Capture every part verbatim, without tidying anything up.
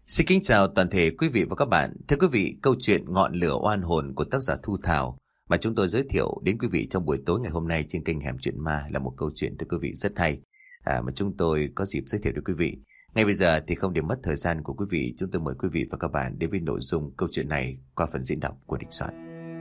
Xin kính chào toàn thể quý vị và các bạn. Thưa quý vị, câu chuyện Ngọn lửa oan hồn của tác giả Thu Thảo mà chúng tôi giới thiệu đến quý vị trong buổi tối ngày hôm nay trên kênh Hẻm Chuyện Ma là một câu chuyện thưa quý vị rất hay à, mà chúng tôi có dịp giới thiệu đến quý vị. Ngay bây giờ thì không để mất thời gian của quý vị, chúng tôi mời quý vị và các bạn đến với nội dung câu chuyện này qua phần diễn đọc của Đình Soạn.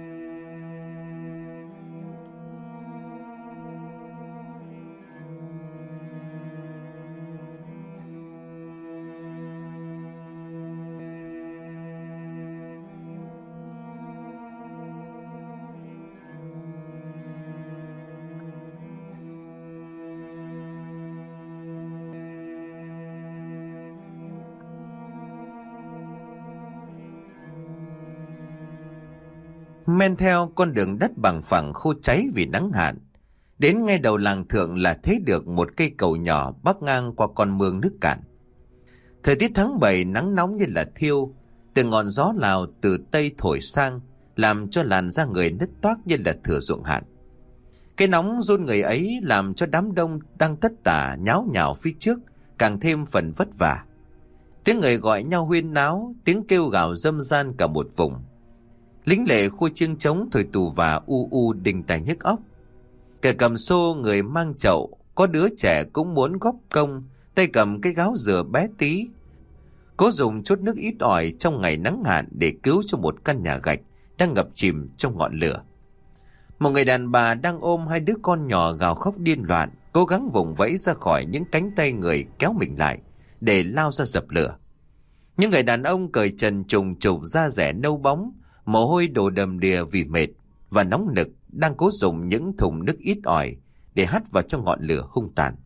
Men theo con đường đất bằng phẳng khô cháy vì nắng hạn, đến ngay đầu làng thượng là thấy được một cây cầu nhỏ bắc ngang qua con mương nước cạn. Thời tiết tháng bảy nắng nóng như là thiêu, từ ngọn gió Lào từ tây thổi sang, làm cho làn da người nứt toác như là thừa ruộng hạn. Cái nóng run người ấy làm cho đám đông đang tất tả nháo nhào phía trước càng thêm phần vất vả. Tiếng người gọi nhau huyên náo, tiếng kêu gào râm ran cả một vùng. Lính lệ khu chiêng trống thổi tù và u u đinh tai nhức óc. Kẻ cầm xô, người mang chậu, có đứa trẻ cũng muốn góp công, tay cầm cái gáo dừa bé tí, cố dùng chút nước ít ỏi trong ngày nắng hạn để cứu cho một căn nhà gạch đang ngập chìm trong ngọn lửa. Một người đàn bà đang ôm hai đứa con nhỏ gào khóc điên loạn, cố gắng vùng vẫy ra khỏi những cánh tay người kéo mình lại để lao ra dập lửa. Những người đàn ông cởi trần trùng trục, da rẻ nâu bóng, mồ hôi đổ đầm đìa vì mệt và nóng nực, đang cố dùng những thùng nước ít ỏi để hắt vào trong ngọn lửa hung tàn.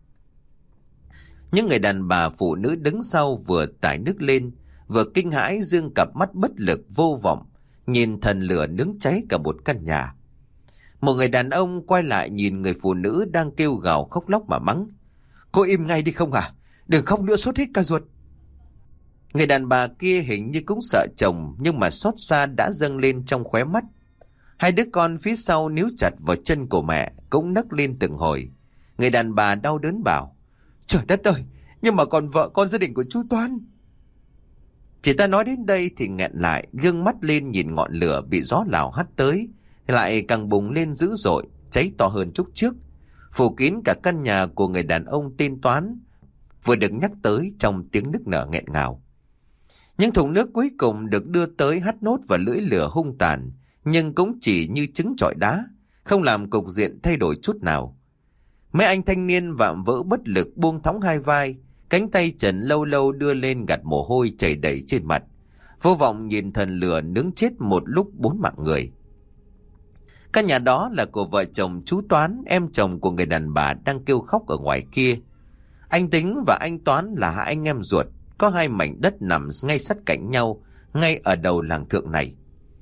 Những người đàn bà phụ nữ đứng sau vừa tải nước lên, vừa kinh hãi dương cặp mắt bất lực vô vọng, nhìn thần lửa nướng cháy cả một căn nhà. Một người đàn ông quay lại nhìn người phụ nữ đang kêu gào khóc lóc mà mắng: "Cô im ngay đi không hả? Đừng khóc nữa sốt hết cả ruột." Người đàn bà kia hình như cũng sợ chồng, nhưng mà xót xa đã dâng lên trong khóe mắt. Hai đứa con phía sau níu chặt vào chân của mẹ cũng nấc lên từng hồi. Người đàn bà đau đớn bảo: "Trời đất ơi, nhưng mà còn vợ con gia đình của chú Toán." Chị ta nói đến đây thì nghẹn lại, gương mắt lên nhìn ngọn lửa bị gió Lào hắt tới lại càng bùng lên dữ dội, cháy to hơn chút trước, phủ kín cả căn nhà của người đàn ông tên Toán vừa được nhắc tới trong tiếng nức nở nghẹn ngào. Những thùng nước cuối cùng được đưa tới hắt nốt vào lưỡi lửa hung tàn, nhưng cũng chỉ như trứng trọi đá, không làm cục diện thay đổi chút nào. Mấy anh thanh niên vạm vỡ bất lực buông thõng hai vai, cánh tay trần lâu lâu đưa lên gạt mồ hôi chảy đầy trên mặt, vô vọng nhìn thần lửa nướng chết một lúc bốn mạng người. Căn nhà đó là của vợ chồng chú Toán, em chồng của người đàn bà đang kêu khóc ở ngoài kia. Anh Tính và anh Toán là hai anh em ruột, có hai mảnh đất nằm ngay sát cạnh nhau, ngay ở đầu làng thượng này.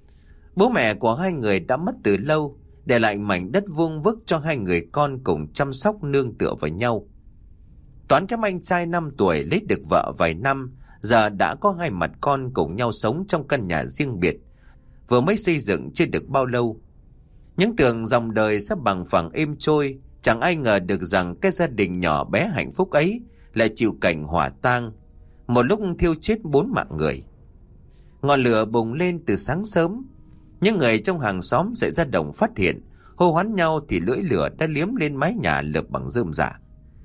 Bố mẹ của hai người đã mất từ lâu, để lại mảnh đất vuông vức cho hai người con cùng chăm sóc nương tựa vào nhau. Toán kém anh trai năm tuổi, lấy được vợ vài năm, giờ đã có hai mặt con cùng nhau sống trong căn nhà riêng biệt, vừa mới xây dựng chưa được bao lâu. Những tưởng dòng đời sẽ bằng phẳng êm trôi, chẳng ai ngờ được rằng cái gia đình nhỏ bé hạnh phúc ấy lại chịu cảnh hỏa tang, một lúc thiêu chết bốn mạng người. Ngọn lửa bùng lên từ sáng sớm. Những người trong hàng xóm dậy ra đồng phát hiện, hô hoán nhau thì lưỡi lửa đã liếm lên mái nhà lợp bằng rơm rạ.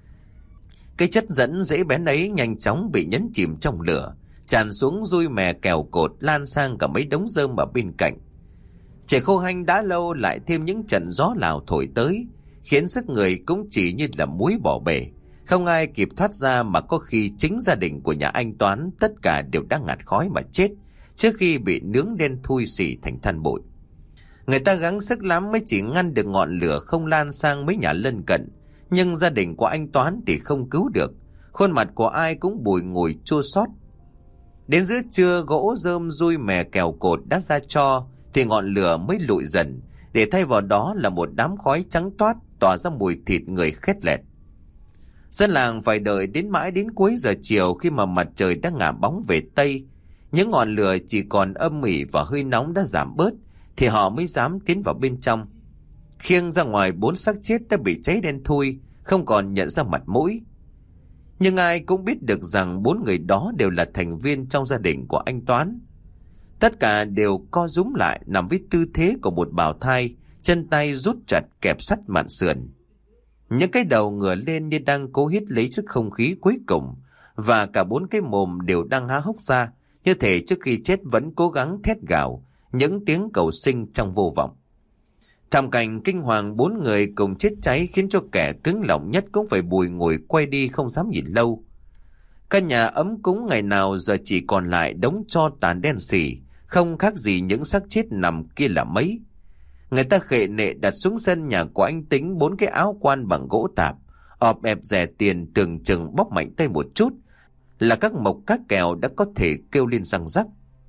Cái chất dẫn dễ bén ấy nhanh chóng bị nhấn chìm trong lửa, tràn xuống dui mè kèo cột, lan sang cả mấy đống rơm ở bên cạnh. Trẻ khô hanh đã lâu lại thêm những trận gió Lào thổi tới, khiến sức người cũng chỉ như là muối bỏ bể. Không ai kịp thoát ra, mà có khi chính gia đình của nhà anh Toán tất cả đều đang ngạt khói mà chết, trước khi bị nướng đen thui xỉ thành than bụi. Người ta gắng sức lắm mới chỉ ngăn được ngọn lửa không lan sang mấy nhà lân cận, nhưng gia đình của anh Toán thì không cứu được. Khuôn mặt của ai cũng bùi ngùi chua xót. Đến giữa trưa, gỗ rơm dui mè kèo cột đã ra tro thì ngọn lửa mới lụi dần, để thay vào đó là một đám khói trắng toát tỏa ra mùi thịt người khét lẹt. Dân làng phải đợi đến mãi đến cuối giờ chiều, khi mà mặt trời đã ngả bóng về tây, những ngọn lửa chỉ còn âm ỉ và hơi nóng đã giảm bớt, thì họ mới dám tiến vào bên trong. Khiêng ra ngoài bốn xác chết đã bị cháy đen thui, không còn nhận ra mặt mũi. Nhưng ai cũng biết được rằng bốn người đó đều là thành viên trong gia đình của anh Toán. Tất cả đều co rúm lại nằm với tư thế của một bào thai, chân tay rút chặt kẹp sắt mạn sườn. Những cái đầu ngửa lên như đang cố hít lấy chút không khí cuối cùng, và cả bốn cái mồm đều đang há hốc ra, như thể trước khi chết vẫn cố gắng thét gào những tiếng cầu sinh trong vô vọng. Thảm cảnh kinh hoàng bốn người cùng chết cháy khiến cho kẻ cứng lòng nhất cũng phải bùi ngùi quay đi không dám nhìn lâu. Căn nhà ấm cúng ngày nào giờ chỉ còn lại đống tro tàn đen sì, không khác gì những xác chết nằm kia là mấy. Người ta khệ nệ đặt xuống sân nhà của anh Tính bốn cái áo quan bằng gỗ tạp, ọp ẹp rẻ tiền, tưởng chừng bóc mạnh tay một chút là các mộc các kèo đã có thể kêu lên răng rắc.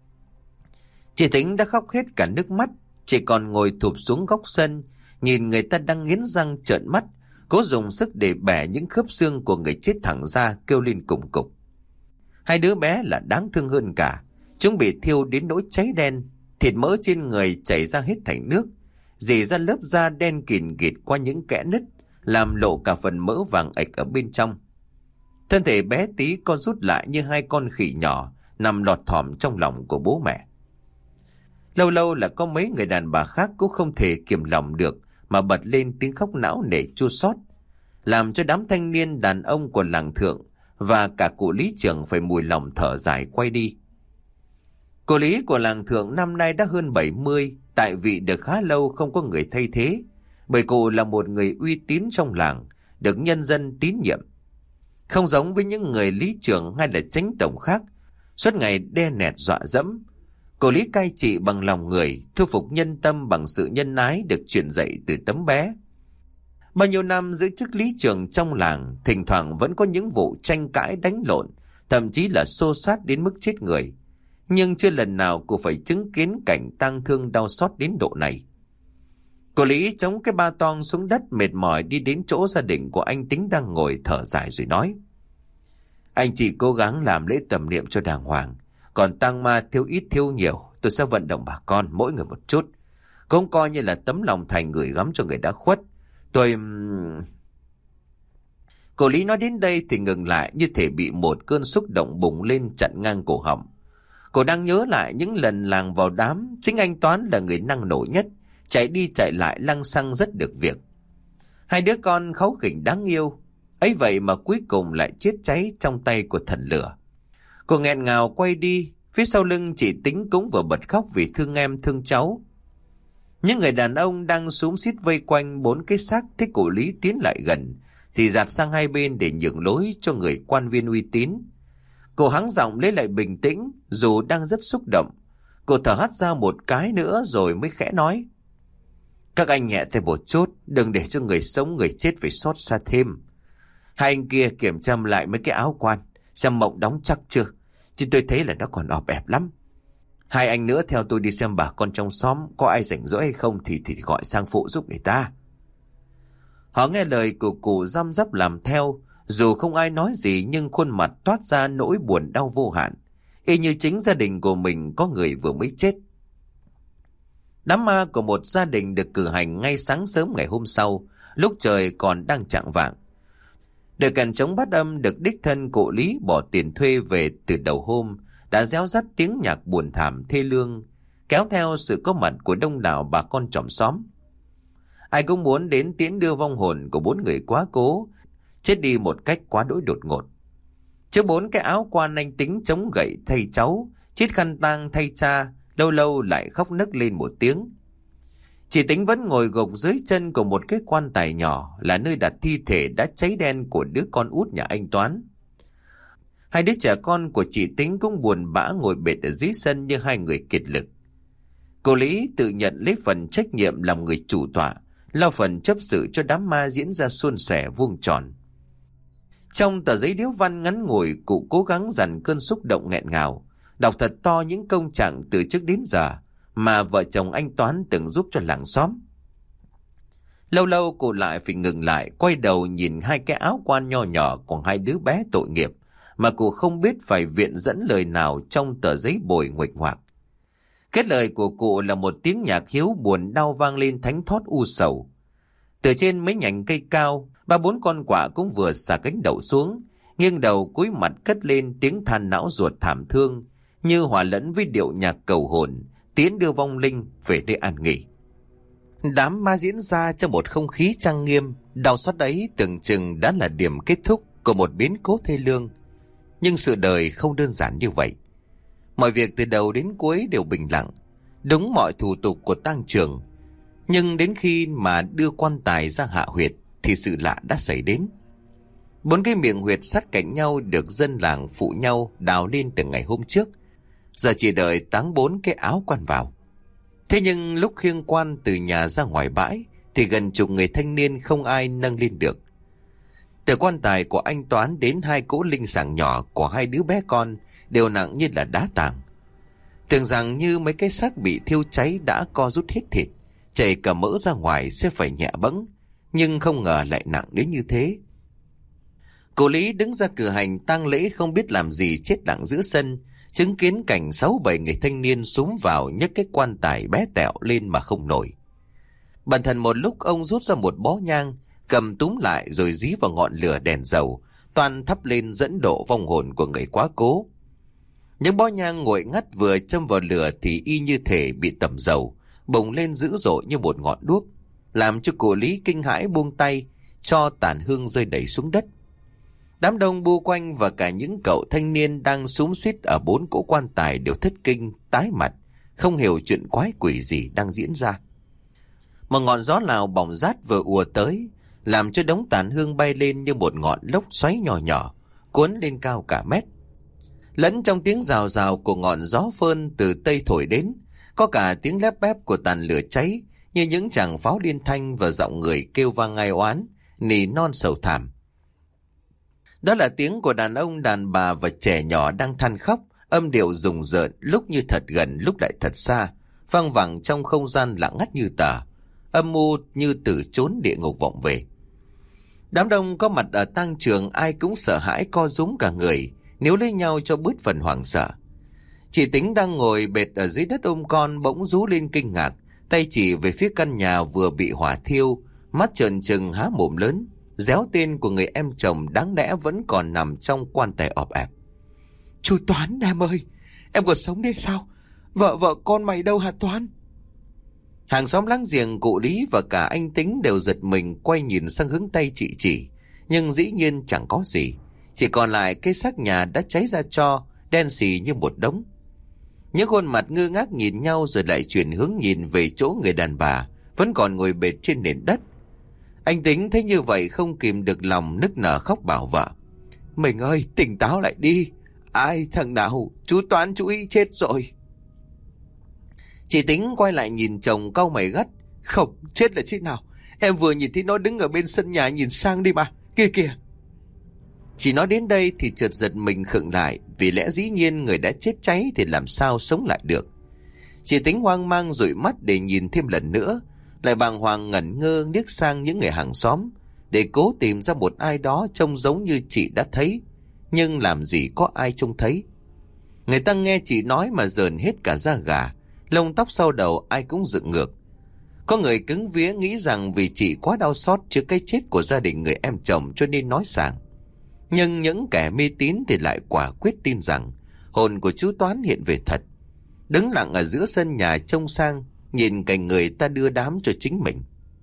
Chị Tính đã khóc hết cả nước mắt, chỉ còn ngồi thụp xuống góc sân, nhìn người ta đang nghiến răng trợn mắt, cố dùng sức để bẻ những khớp xương của người chết thẳng ra, kêu lên cục cục. Hai đứa bé là đáng thương hơn cả, chúng bị thiêu đến nỗi cháy đen, thịt mỡ trên người chảy ra hết thành nước, rỉ ra lớp da đen kịt kịt qua những kẽ nứt, làm lộ cả phần mỡ vàng ạch ở bên trong. Thân thể bé tí co rút lại như hai con khỉ nhỏ nằm lọt thỏm trong lòng của bố mẹ. Lâu lâu là có mấy người đàn bà khác cũng không thể kiềm lòng được mà bật lên tiếng khóc não nề chua xót, làm cho đám thanh niên đàn ông của làng Thượng và cả cụ lý trưởng phải mùi lòng thở dài quay đi. Cụ lý của làng Thượng năm nay đã hơn bảy mươi, tại vị được khá lâu không có người thay thế, bởi cụ là một người uy tín trong làng, được nhân dân tín nhiệm. Không giống với những người lý trưởng hay là chánh tổng khác, suốt ngày đe nẹt dọa dẫm, cụ lý cai trị bằng lòng người, thu phục nhân tâm bằng sự nhân ái được truyền dạy từ tấm bé. Bao nhiêu năm giữ chức lý trưởng trong làng, thỉnh thoảng vẫn có những vụ tranh cãi đánh lộn, thậm chí là xô xát đến mức chết người. Nhưng chưa lần nào cụ phải chứng kiến cảnh tang thương đau xót đến độ này. Cô Lý chống cái ba toang xuống đất mệt mỏi đi đến chỗ gia đình của anh Tính đang ngồi thở dài rồi nói: Anh chỉ cố gắng làm lễ tầm niệm cho đàng hoàng, còn tang ma thiếu ít thiếu nhiều, tôi sẽ vận động bà con mỗi người một chút, cũng coi như là tấm lòng thành gửi gắm cho người đã khuất. Tôi... Cô Lý nói đến đây thì ngừng lại, như thể bị một cơn xúc động bùng lên chặn ngang cổ họng. Cô đang nhớ lại những lần làng vào đám, chính anh Toán là người năng nổ nhất, chạy đi chạy lại lăng xăng rất được việc. Hai đứa con kháu khỉnh đáng yêu, ấy vậy mà cuối cùng lại chết cháy trong tay của thần lửa. Cô nghẹn ngào quay đi, phía sau lưng chị Tính cũng vừa bật khóc vì thương em thương cháu. Những người đàn ông đang xúm xít vây quanh bốn cái xác thấy cụ Lý tiến lại gần thì dạt sang hai bên để nhường lối cho người quan viên uy tín. Cô hắng giọng lấy lại bình tĩnh, dù đang rất xúc động. Cô thở hắt ra một cái nữa rồi mới khẽ nói: Các anh nhẹ thêm một chút, đừng để cho người sống người chết phải xót xa thêm. Hai anh kia kiểm tra lại mấy cái áo quan, xem mộng đóng chắc chưa, chứ tôi thấy là nó còn ọp ẹp lắm. Hai anh nữa theo tôi đi xem bà con trong xóm có ai rảnh rỗi hay không thì thì gọi sang phụ giúp người ta. Họ nghe lời của cụ răm rắp làm theo, dù không ai nói gì nhưng khuôn mặt toát ra nỗi buồn đau vô hạn, y như chính gia đình của mình có người vừa mới chết. Đám ma của một gia đình được cử hành ngay sáng sớm ngày hôm sau, lúc trời còn đang chạng vạng. Đội kèn trống bát âm được đích thân cụ Lý bỏ tiền thuê về từ đầu hôm đã réo rắt tiếng nhạc buồn thảm thê lương, kéo theo sự có mặt của đông đảo bà con chòm xóm. Ai cũng muốn đến tiễn đưa vong hồn của bốn người quá cố, chết đi một cách quá đỗi đột ngột. Trước bốn cái áo quan anh Tính chống gậy thay cháu, chiếc khăn tang thay cha, lâu lâu lại khóc nấc lên một tiếng. Chị Tính vẫn ngồi gục dưới chân của một cái quan tài nhỏ, là nơi đặt thi thể đã cháy đen của đứa con út nhà anh Toán. Hai đứa trẻ con của chị Tính cũng buồn bã ngồi bệt ở dưới sân như hai người kiệt lực. Cô Lý tự nhận lấy phần trách nhiệm làm người chủ tọa, lo phần chấp sự cho đám ma diễn ra suôn sẻ vuông tròn. Trong tờ giấy điếu văn ngắn ngủi, cụ cố gắng dằn cơn xúc động nghẹn ngào, đọc thật to những công trạng từ trước đến giờ mà vợ chồng anh Toán từng giúp cho làng xóm. Lâu lâu cụ lại phải ngừng lại, quay đầu nhìn hai cái áo quan nho nhỏ của hai đứa bé tội nghiệp mà cụ không biết phải viện dẫn lời nào trong tờ giấy bồi nguệch ngoạc. Kết lời của cụ là một tiếng nhạc hiếu buồn đau vang lên thánh thót u sầu. Từ trên mấy nhành cây cao, ba bốn con quạ cũng vừa xả cánh đậu xuống, nghiêng đầu cúi mặt cất lên tiếng than não ruột thảm thương, như hòa lẫn với điệu nhạc cầu hồn, tiến đưa vong linh về nơi an nghỉ. Đám ma diễn ra trong một không khí trang nghiêm, đau xót ấy tưởng chừng đã là điểm kết thúc của một biến cố thê lương. Nhưng sự đời không đơn giản như vậy. Mọi việc từ đầu đến cuối đều bình lặng, đúng mọi thủ tục của tang trường. Nhưng đến khi mà đưa quan tài ra hạ huyệt thì sự lạ đã xảy đến. Bốn cái miệng huyệt sát cạnh nhau được dân làng phụ nhau đào lên từ ngày hôm trước, giờ chỉ đợi táng bốn cái áo quan vào. Thế nhưng lúc khiêng quan từ nhà ra ngoài bãi thì gần chục người thanh niên không ai nâng lên được. Từ quan tài của anh Toán đến hai cỗ linh sàng nhỏ của hai đứa bé con đều nặng như là đá tảng. Tưởng rằng như mấy cái xác bị thiêu cháy đã co rút hết thịt, chảy cả mỡ ra ngoài sẽ phải nhẹ bẫng, nhưng không ngờ lại nặng đến như thế. Cô Lý đứng ra cử hành tang lễ không biết làm gì chết lặng giữa sân, chứng kiến cảnh sáu bảy người thanh niên xúm vào nhấc cái quan tài bé tẹo lên mà không nổi. Bản thân một lúc ông rút ra một bó nhang, cầm túm lại rồi dí vào ngọn lửa đèn dầu, toàn thắp lên dẫn độ vong hồn của người quá cố. Những bó nhang nguội ngắt vừa châm vào lửa thì y như thể bị tẩm dầu, bùng lên dữ dội như một ngọn đuốc, làm cho cụ Lý kinh hãi buông tay, cho tàn hương rơi đầy xuống đất. Đám đông bu quanh và cả những cậu thanh niên đang xúm xít ở bốn cỗ quan tài đều thất kinh, tái mặt, không hiểu chuyện quái quỷ gì đang diễn ra. Một ngọn gió Lào bỏng rát vừa ùa tới, làm cho đống tàn hương bay lên như một ngọn lốc xoáy nhỏ nhỏ, cuốn lên cao cả mét. Lẫn trong tiếng rào rào của ngọn gió phơn từ tây thổi đến, có cả tiếng lép bép của tàn lửa cháy, như những tràng pháo liên thanh và giọng người kêu vang ai oán, nỉ non sầu thảm. Đó là tiếng của đàn ông, đàn bà và trẻ nhỏ đang than khóc, âm điệu rùng rợn, lúc như thật gần, lúc lại thật xa, vang vẳng trong không gian lặng ngắt như tờ, âm mưu như từ chốn địa ngục vọng về. Đám đông có mặt ở tang trường ai cũng sợ hãi co rúm cả người, níu lấy nhau cho bớt phần hoảng sợ. Chị Tính đang ngồi bệt ở dưới đất ôm con bỗng rú lên kinh ngạc, tay chỉ về phía căn nhà vừa bị hỏa thiêu, mắt trợn trừng há mồm lớn, réo tên của người em chồng đáng lẽ vẫn còn nằm trong quan tài ọp ẹp. Chú Toán em ơi, em còn sống đấy sao? Vợ vợ con mày đâu hả Toán? Hàng xóm láng giềng cụ Lý và cả anh Tính đều giật mình quay nhìn sang hướng tay chị chỉ, nhưng dĩ nhiên chẳng có gì, chỉ còn lại cái xác nhà đã cháy ra tro, đen xì như một đống. Những khuôn mặt ngơ ngác nhìn nhau rồi lại chuyển hướng nhìn về chỗ người đàn bà vẫn còn ngồi bệt trên nền đất. Anh Tính thấy như vậy không kìm được lòng nức nở khóc bảo vợ: Mình ơi, tỉnh táo lại đi. Ai thằng nào, chú Toán chú ý chết rồi. Chị Tính quay lại nhìn chồng cau mày gắt: Không, chết là chết nào? Em vừa nhìn thấy nó đứng ở bên sân nhà nhìn sang đi mà, kia kìa. Chỉ nói đến đây thì chợt giật mình khựng lại, vì lẽ dĩ nhiên người đã chết cháy thì làm sao sống lại được. Chị Tính hoang mang dụi mắt để nhìn thêm lần nữa, lại bàng hoàng ngẩn ngơ liếc sang những người hàng xóm để cố tìm ra một ai đó trông giống như chị đã thấy, nhưng làm gì có ai trông thấy. Người ta nghe chị nói mà rợn hết cả da gà, lông tóc sau đầu ai cũng dựng ngược. Có người cứng vía nghĩ rằng vì chị quá đau xót trước cái chết của gia đình người em chồng cho nên nói sảng. Nhưng những kẻ mê tín thì lại quả quyết tin rằng hồn của chú Toán hiện về thật, đứng lặng ở giữa sân nhà trông sang, nhìn cảnh người ta đưa đám cho chính mình.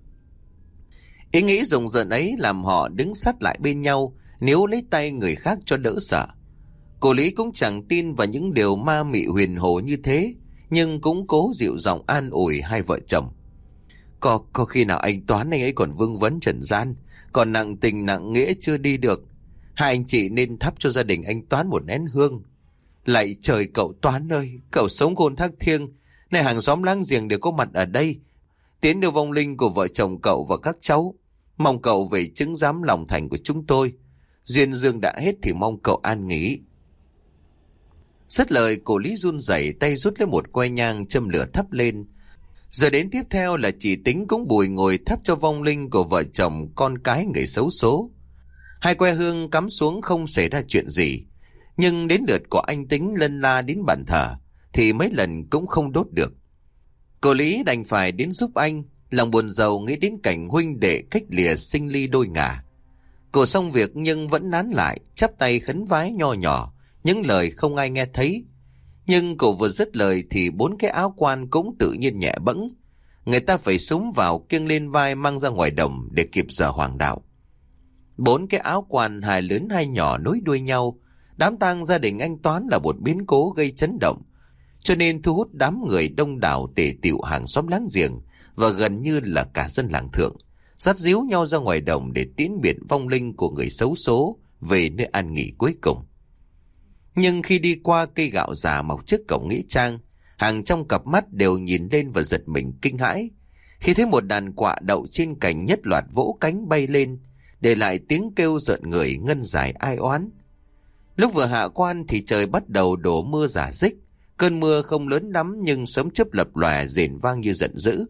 Ý nghĩ rùng rợn ấy làm họ đứng sát lại bên nhau, níu lấy tay người khác cho đỡ sợ. Cô Lý cũng chẳng tin vào những điều ma mị huyền hồ như thế, nhưng cũng cố dịu giọng an ủi hai vợ chồng. Có, có khi nào anh Toán anh ấy còn vương vấn trần gian, còn nặng tình nặng nghĩa chưa đi được. Hai anh chị nên thắp cho gia đình anh Toán một nén hương. Lạy trời cậu Toán ơi, cậu sống khôn thác thiêng, này hàng xóm láng giềng đều có mặt ở đây, tiến đưa vong linh của vợ chồng cậu và các cháu. Mong cậu về chứng giám lòng thành của chúng tôi. Duyên dương đã hết thì mong cậu an nghỉ. Dứt lời, cô Lý run rẩy tay rút lấy một que nhang châm lửa thắp lên. Giờ đến tiếp theo là chị Tính cũng bùi ngồi thắp cho vong linh của vợ chồng con cái người xấu số. Hai que hương cắm xuống không xảy ra chuyện gì, nhưng đến lượt của anh Tính lân la đến bàn thờ thì mấy lần cũng không đốt được. Cô Lý đành phải đến giúp anh, lòng buồn rầu nghĩ đến cảnh huynh đệ cách lìa sinh ly đôi ngả. Cụ xong việc nhưng vẫn nán lại, chắp tay khấn vái nho nhỏ, những lời không ai nghe thấy. Nhưng cụ vừa dứt lời thì bốn cái áo quan cũng tự nhiên nhẹ bẫng. Người ta phải súng vào kiêng lên vai mang ra ngoài đồng để kịp giờ hoàng đạo. Bốn cái áo quan hai lớn hai nhỏ nối đuôi nhau. Đám tang gia đình anh Toán là một biến cố gây chấn động, cho nên thu hút đám người đông đảo tề tựu hàng xóm láng giềng và gần như là cả dân làng Thượng, dắt díu nhau ra ngoài đồng để tiễn biệt vong linh của người xấu số về nơi an nghỉ cuối cùng. Nhưng khi đi qua cây gạo già mọc trước cổng nghĩa trang, hàng trong cặp mắt đều nhìn lên và giật mình kinh hãi khi thấy một đàn quạ đậu trên cành nhất loạt vỗ cánh bay lên, để lại tiếng kêu rợn người ngân dài ai oán. Lúc vừa hạ quan thì trời bắt đầu đổ mưa rả rích. Cơn mưa không lớn lắm nhưng sấm chớp lập lòe rền vang như giận dữ.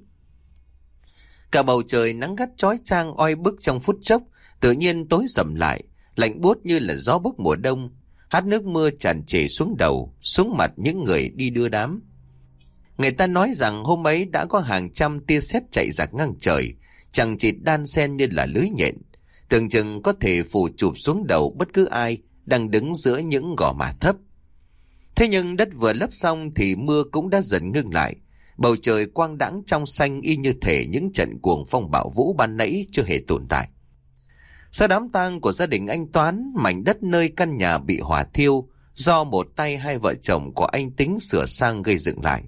Cả bầu trời nắng gắt chói chang oi bức trong phút chốc, tự nhiên tối sầm lại, lạnh buốt như là gió bấc mùa đông. Hát nước mưa tràn trề xuống đầu, xuống mặt những người đi đưa đám. Người ta nói rằng hôm ấy đã có hàng trăm tia sét chạy dạt ngang trời, chằng chịt đan xen như là lưới nhện, tưởng chừng có thể phủ chụp xuống đầu bất cứ ai đang đứng giữa những gò má thấp. Thế nhưng đất vừa lấp xong thì mưa cũng đã dần ngưng lại. Bầu trời quang đãng trong xanh y như thể những trận cuồng phong bão vũ ban nãy chưa hề tồn tại. Sau đám tang của gia đình anh Toán, mảnh đất nơi căn nhà bị hỏa thiêu do một tay hai vợ chồng của anh Tính sửa sang gây dựng lại.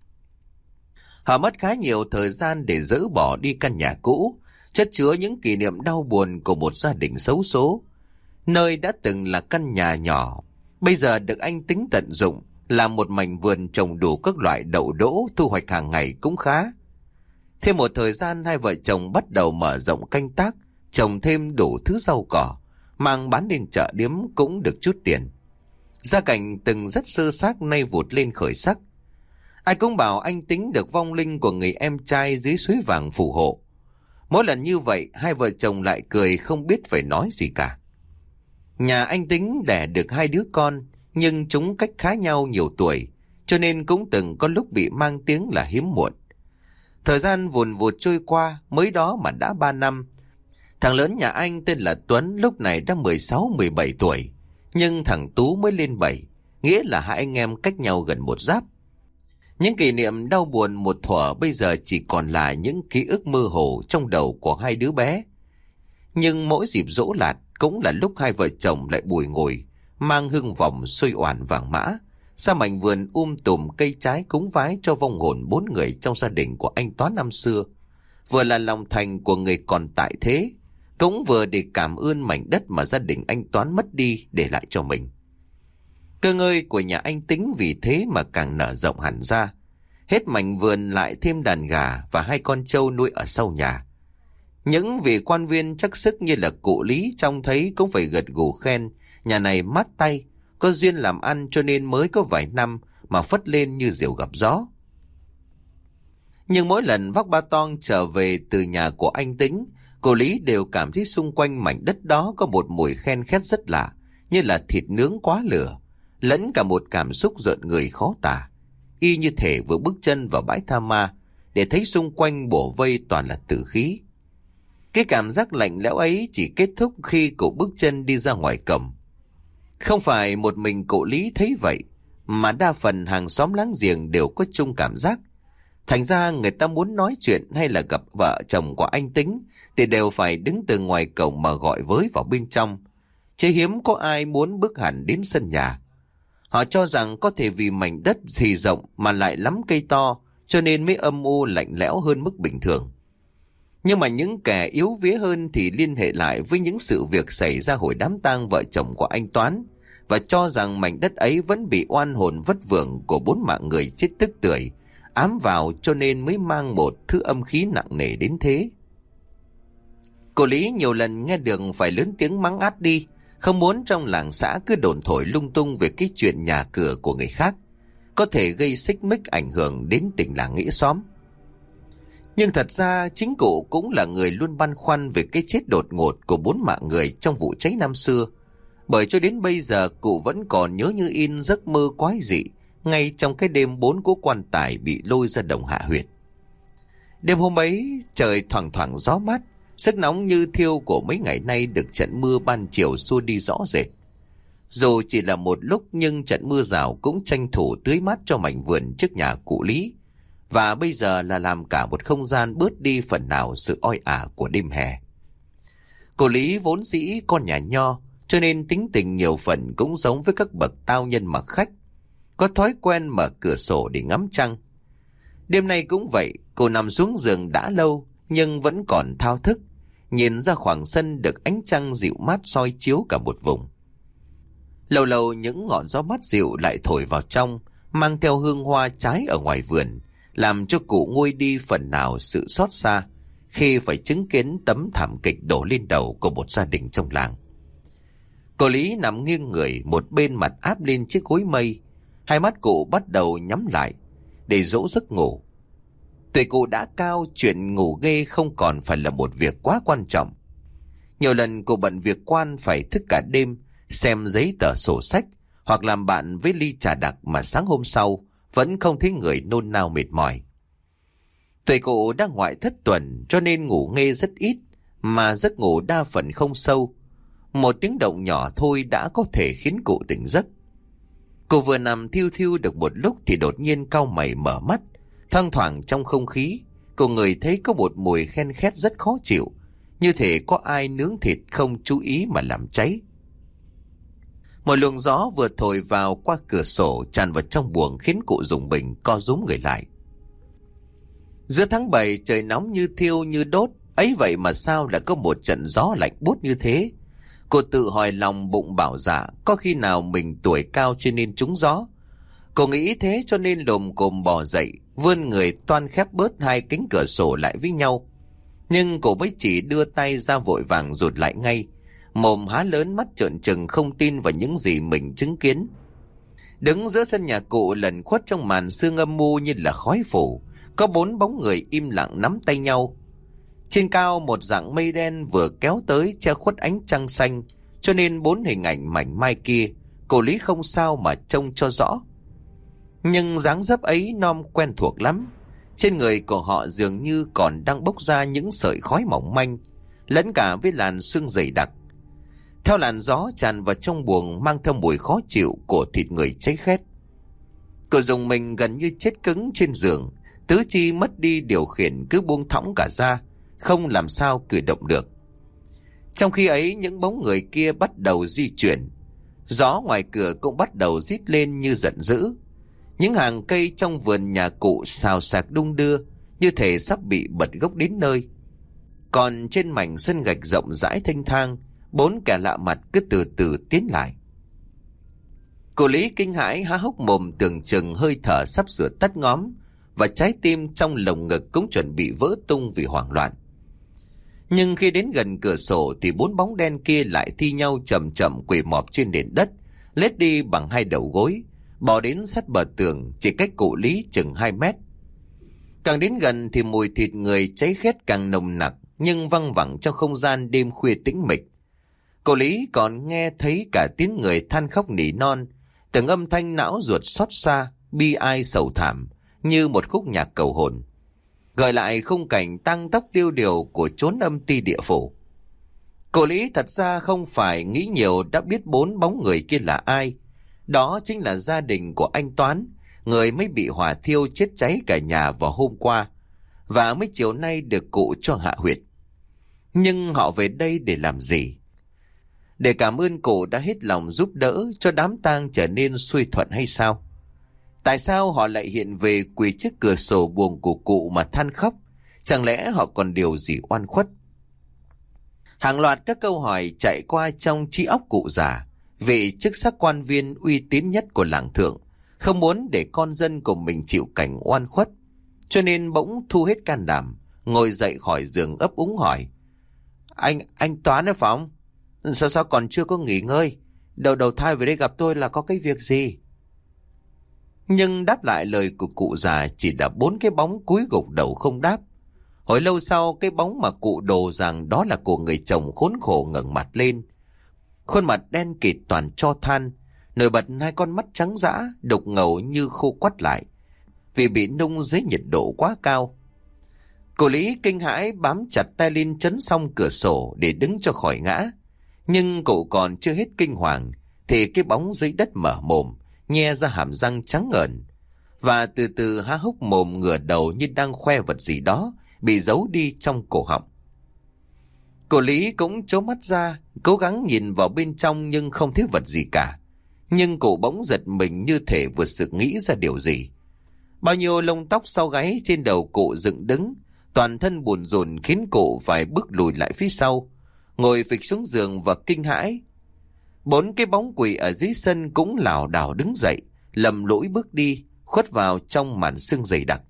Họ mất khá nhiều thời gian để dỡ bỏ đi căn nhà cũ, chất chứa những kỷ niệm đau buồn của một gia đình xấu số. Nơi đã từng là căn nhà nhỏ, bây giờ được anh Tính tận dụng, làm một mảnh vườn trồng đủ các loại đậu đỗ, thu hoạch hàng ngày cũng khá. Thêm một thời gian, hai vợ chồng bắt đầu mở rộng canh tác, trồng thêm đủ thứ rau cỏ, mang bán lên chợ điếm cũng được chút tiền. Gia cảnh từng rất sơ xác nay vụt lên khởi sắc. Ai cũng bảo anh Tính được vong linh của người em trai dưới suối vàng phù hộ. Mỗi lần như vậy, hai vợ chồng lại cười không biết phải nói gì cả. Nhà anh Tính đẻ được hai đứa con, nhưng chúng cách khá nhau nhiều tuổi, cho nên cũng từng có lúc bị mang tiếng là hiếm muộn. Thời gian vùn vụt trôi qua, mới đó mà đã ba năm. Thằng lớn nhà anh tên là Tuấn lúc này đã mười sáu mười bảy tuổi, nhưng thằng Tú mới lên bảy, nghĩa là hai anh em cách nhau gần một giáp. Những kỷ niệm đau buồn một thuở bây giờ chỉ còn là những ký ức mơ hồ trong đầu của hai đứa bé. Nhưng mỗi dịp giỗ lạt cũng là lúc hai vợ chồng lại bùi ngồi, mang hương vòng xuôi oản vàng mã, ra mảnh vườn um tùm cây trái cúng vái cho vong hồn bốn người trong gia đình của anh Toán năm xưa. Vừa là lòng thành của người còn tại thế, cũng vừa để cảm ơn mảnh đất mà gia đình anh Toán mất đi để lại cho mình. Cơ ngơi của nhà anh Tính vì thế mà càng nở rộng hẳn ra. Hết mảnh vườn lại thêm đàn gà và hai con trâu nuôi ở sau nhà. Những vị quan viên chắc sức như là cụ Lý trông thấy cũng phải gật gù khen nhà này mát tay, có duyên làm ăn cho nên mới có vài năm mà phất lên như diều gặp gió. Nhưng mỗi lần vác ba toang trở về từ nhà của anh Tính, cô Lý đều cảm thấy xung quanh mảnh đất đó có một mùi khen khét rất lạ, như là thịt nướng quá lửa, lẫn cả một cảm xúc rợn người khó tả, y như thể vừa bước chân vào bãi tha ma, để thấy xung quanh bổ vây toàn là tử khí. Cái cảm giác lạnh lẽo ấy chỉ kết thúc khi cậu bước chân đi ra ngoài cổng. Không phải một mình cậu Lý thấy vậy, mà đa phần hàng xóm láng giềng đều có chung cảm giác. Thành ra người ta muốn nói chuyện hay là gặp vợ chồng của anh Tính thì đều phải đứng từ ngoài cổng mà gọi với vào bên trong. Chứ hiếm có ai muốn bước hẳn đến sân nhà. Họ cho rằng có thể vì mảnh đất thì rộng mà lại lắm cây to, cho nên mới âm u lạnh lẽo hơn mức bình thường. Nhưng mà những kẻ yếu vía hơn thì liên hệ lại với những sự việc xảy ra hồi đám tang vợ chồng của anh Toán, và cho rằng mảnh đất ấy vẫn bị oan hồn vất vưởng của bốn mạng người chết tức tưởi ám vào, cho nên mới mang một thứ âm khí nặng nề đến thế. Cô Lý nhiều lần nghe được phải lớn tiếng mắng át đi, không muốn trong làng xã cứ đồn thổi lung tung về cái chuyện nhà cửa của người khác, có thể gây xích mích ảnh hưởng đến tình làng nghĩa xóm. Nhưng thật ra chính cụ cũng là người luôn băn khoăn về cái chết đột ngột của bốn mạng người trong vụ cháy năm xưa, bởi cho đến bây giờ cụ vẫn còn nhớ như in giấc mơ quái dị ngay trong cái đêm bốn cố quan tài bị lôi ra đồng hạ huyệt. Đêm hôm ấy trời thoảng thoảng gió mát, Sức nóng như thiêu của mấy ngày nay được trận mưa ban chiều xua đi rõ rệt. Dù chỉ là một lúc nhưng trận mưa rào cũng tranh thủ tưới mát cho mảnh vườn trước nhà cụ Lý. Và bây giờ là làm cả một không gian bớt đi phần nào sự oi ả của đêm hè. Cụ Lý vốn dĩ con nhà nho, cho nên tính tình nhiều phần cũng giống với các bậc tao nhân mặc khách, có thói quen mở cửa sổ để ngắm trăng. Đêm nay cũng vậy, cô nằm xuống giường đã lâu nhưng vẫn còn thao thức, nhìn ra khoảng sân được ánh trăng dịu mát soi chiếu cả một vùng. Lâu lâu những ngọn gió mát dịu lại thổi vào trong, mang theo hương hoa trái ở ngoài vườn, làm cho cụ nguôi đi phần nào sự xót xa khi phải chứng kiến tấm thảm kịch đổ lên đầu của một gia đình trong làng. Cô Lý nằm nghiêng người, một bên mặt áp lên chiếc gối mây, hai mắt cụ bắt đầu nhắm lại để dỗ giấc ngủ. Tuổi cụ đã cao, chuyện ngủ ghê không còn phải là một việc quá quan trọng. Nhiều lần cụ bận việc quan phải thức cả đêm xem giấy tờ sổ sách hoặc làm bạn với ly trà đặc mà sáng hôm sau vẫn không thấy người nôn nao mệt mỏi. Tuổi cụ đang ngoại thất tuần cho nên ngủ nghe rất ít, mà giấc ngủ đa phần không sâu. Một tiếng động nhỏ thôi đã có thể khiến cụ tỉnh giấc. Cụ vừa nằm thiêu thiêu được một lúc thì đột nhiên cau mày mở mắt. Thoang thoảng trong không khí, cô ngửi thấy có một mùi khen khét rất khó chịu, như thể có ai nướng thịt không chú ý mà làm cháy. Một luồng gió vừa thổi vào qua cửa sổ tràn vào trong buồng khiến cụ rùng mình co rúm người lại. Giữa tháng bảy trời nóng như thiêu như đốt, ấy vậy mà sao lại có một trận gió lạnh buốt như thế? Cô tự hỏi lòng bụng bảo dạ, có khi nào mình tuổi cao cho nên trúng gió. Cô nghĩ thế cho nên lồm cồm bò dậy, vươn người toan khép bớt hai cánh cửa sổ lại với nhau. Nhưng cô mới chỉ đưa tay ra vội vàng rụt lại ngay, mồm há lớn mắt trợn trừng không tin vào những gì mình chứng kiến. Đứng giữa sân nhà cụ lẩn khuất trong màn sương âm mưu như là khói phủ, có bốn bóng người im lặng nắm tay nhau. Trên cao một dặng mây đen vừa kéo tới che khuất ánh trăng xanh, cho nên bốn hình ảnh mảnh mai kia cô Lý không sao mà trông cho rõ. Nhưng dáng dấp ấy non quen thuộc lắm. Trên người của họ dường như còn đang bốc ra những sợi khói mỏng manh, lẫn cả với làn sương dày đặc. Theo làn gió tràn vào trong buồng mang theo mùi khó chịu của thịt người cháy khét. Cô dùng mình gần như chết cứng trên giường, tứ chi mất đi điều khiển cứ buông thõng cả ra, không làm sao cử động được. Trong khi ấy những bóng người kia bắt đầu di chuyển. Gió ngoài cửa cũng bắt đầu rít lên như giận dữ. Những hàng cây trong vườn nhà cụ xào xạc đung đưa, như thể sắp bị bật gốc đến nơi. Còn trên mảnh sân gạch rộng rãi thênh thang, bốn kẻ lạ mặt cứ từ từ tiến lại. Cô Lý kinh hãi há hốc mồm, tưởng chừng hơi thở sắp sửa tắt ngóm, và trái tim trong lồng ngực cũng chuẩn bị vỡ tung vì hoảng loạn. Nhưng khi đến gần cửa sổ thì bốn bóng đen kia lại thi nhau chậm chậm quỳ mọp trên nền đất, lết đi bằng hai đầu gối, bò đến sát bờ tường chỉ cách cụ Lý chừng hai mét. Càng đến gần thì mùi thịt người cháy khét càng nồng nặc, nhưng văng vẳng trong không gian đêm khuya tĩnh mịch. Cô Lý còn nghe thấy cả tiếng người than khóc nỉ non, từng âm thanh não ruột xót xa, bi ai sầu thảm, như một khúc nhạc cầu hồn, gợi lại khung cảnh tang tóc tiêu điều của chốn âm ti địa phủ. Cô Lý thật ra không phải nghĩ nhiều đã biết bốn bóng người kia là ai. Đó chính là gia đình của anh Toán, người mới bị hỏa thiêu chết cháy cả nhà vào hôm qua, và mấy chiều nay được cụ cho hạ huyệt. Nhưng họ về đây để làm gì? Để cảm ơn cụ đã hết lòng giúp đỡ cho đám tang trở nên xuôi thuận hay sao? Tại sao họ lại hiện về quỳ trước cửa sổ buồng của cụ mà than khóc? Chẳng lẽ họ còn điều gì oan khuất? Hàng loạt các câu hỏi chạy qua trong trí óc cụ già. Vị chức sắc quan viên uy tín nhất của làng thượng không muốn để con dân của mình chịu cảnh oan khuất, cho nên bỗng thu hết can đảm, ngồi dậy khỏi giường ấp úng hỏi: Anh, anh Toán đấy phải không? Sao sao còn chưa có nghỉ ngơi? Đầu đầu thai về đây gặp tôi là có cái việc gì? Nhưng đáp lại lời của cụ già chỉ là bốn cái bóng cúi gục đầu không đáp. Hồi lâu sau, cái bóng mà cụ đồ rằng đó là của người chồng khốn khổ ngẩng mặt lên. Khuôn mặt đen kịt toàn tro than, nổi bật hai con mắt trắng dã, đục ngầu như khô quắt lại, vì bị nung dưới nhiệt độ quá cao. Cô Lý kinh hãi bám chặt tay lên chấn song cửa sổ để đứng cho khỏi ngã. Nhưng cụ còn chưa hết kinh hoàng thì cái bóng dưới đất mở mồm, nhe ra hàm răng trắng ngợn, và từ từ há hốc mồm ngửa đầu như đang khoe vật gì đó bị giấu đi trong cổ họng. Cô Lý cũng trố mắt ra, cố gắng nhìn vào bên trong nhưng không thấy vật gì cả. Nhưng cụ bỗng giật mình như thể vừa sực nghĩ ra điều gì. Bao nhiêu lông tóc sau gáy trên đầu cụ dựng đứng, toàn thân buồn rùn khiến cụ phải bước lùi lại phía sau, ngồi phịch xuống giường và kinh hãi. Bốn cái bóng quỷ ở dưới sân cũng lảo đảo đứng dậy, lầm lũi bước đi, khuất vào trong màn sương dày đặc.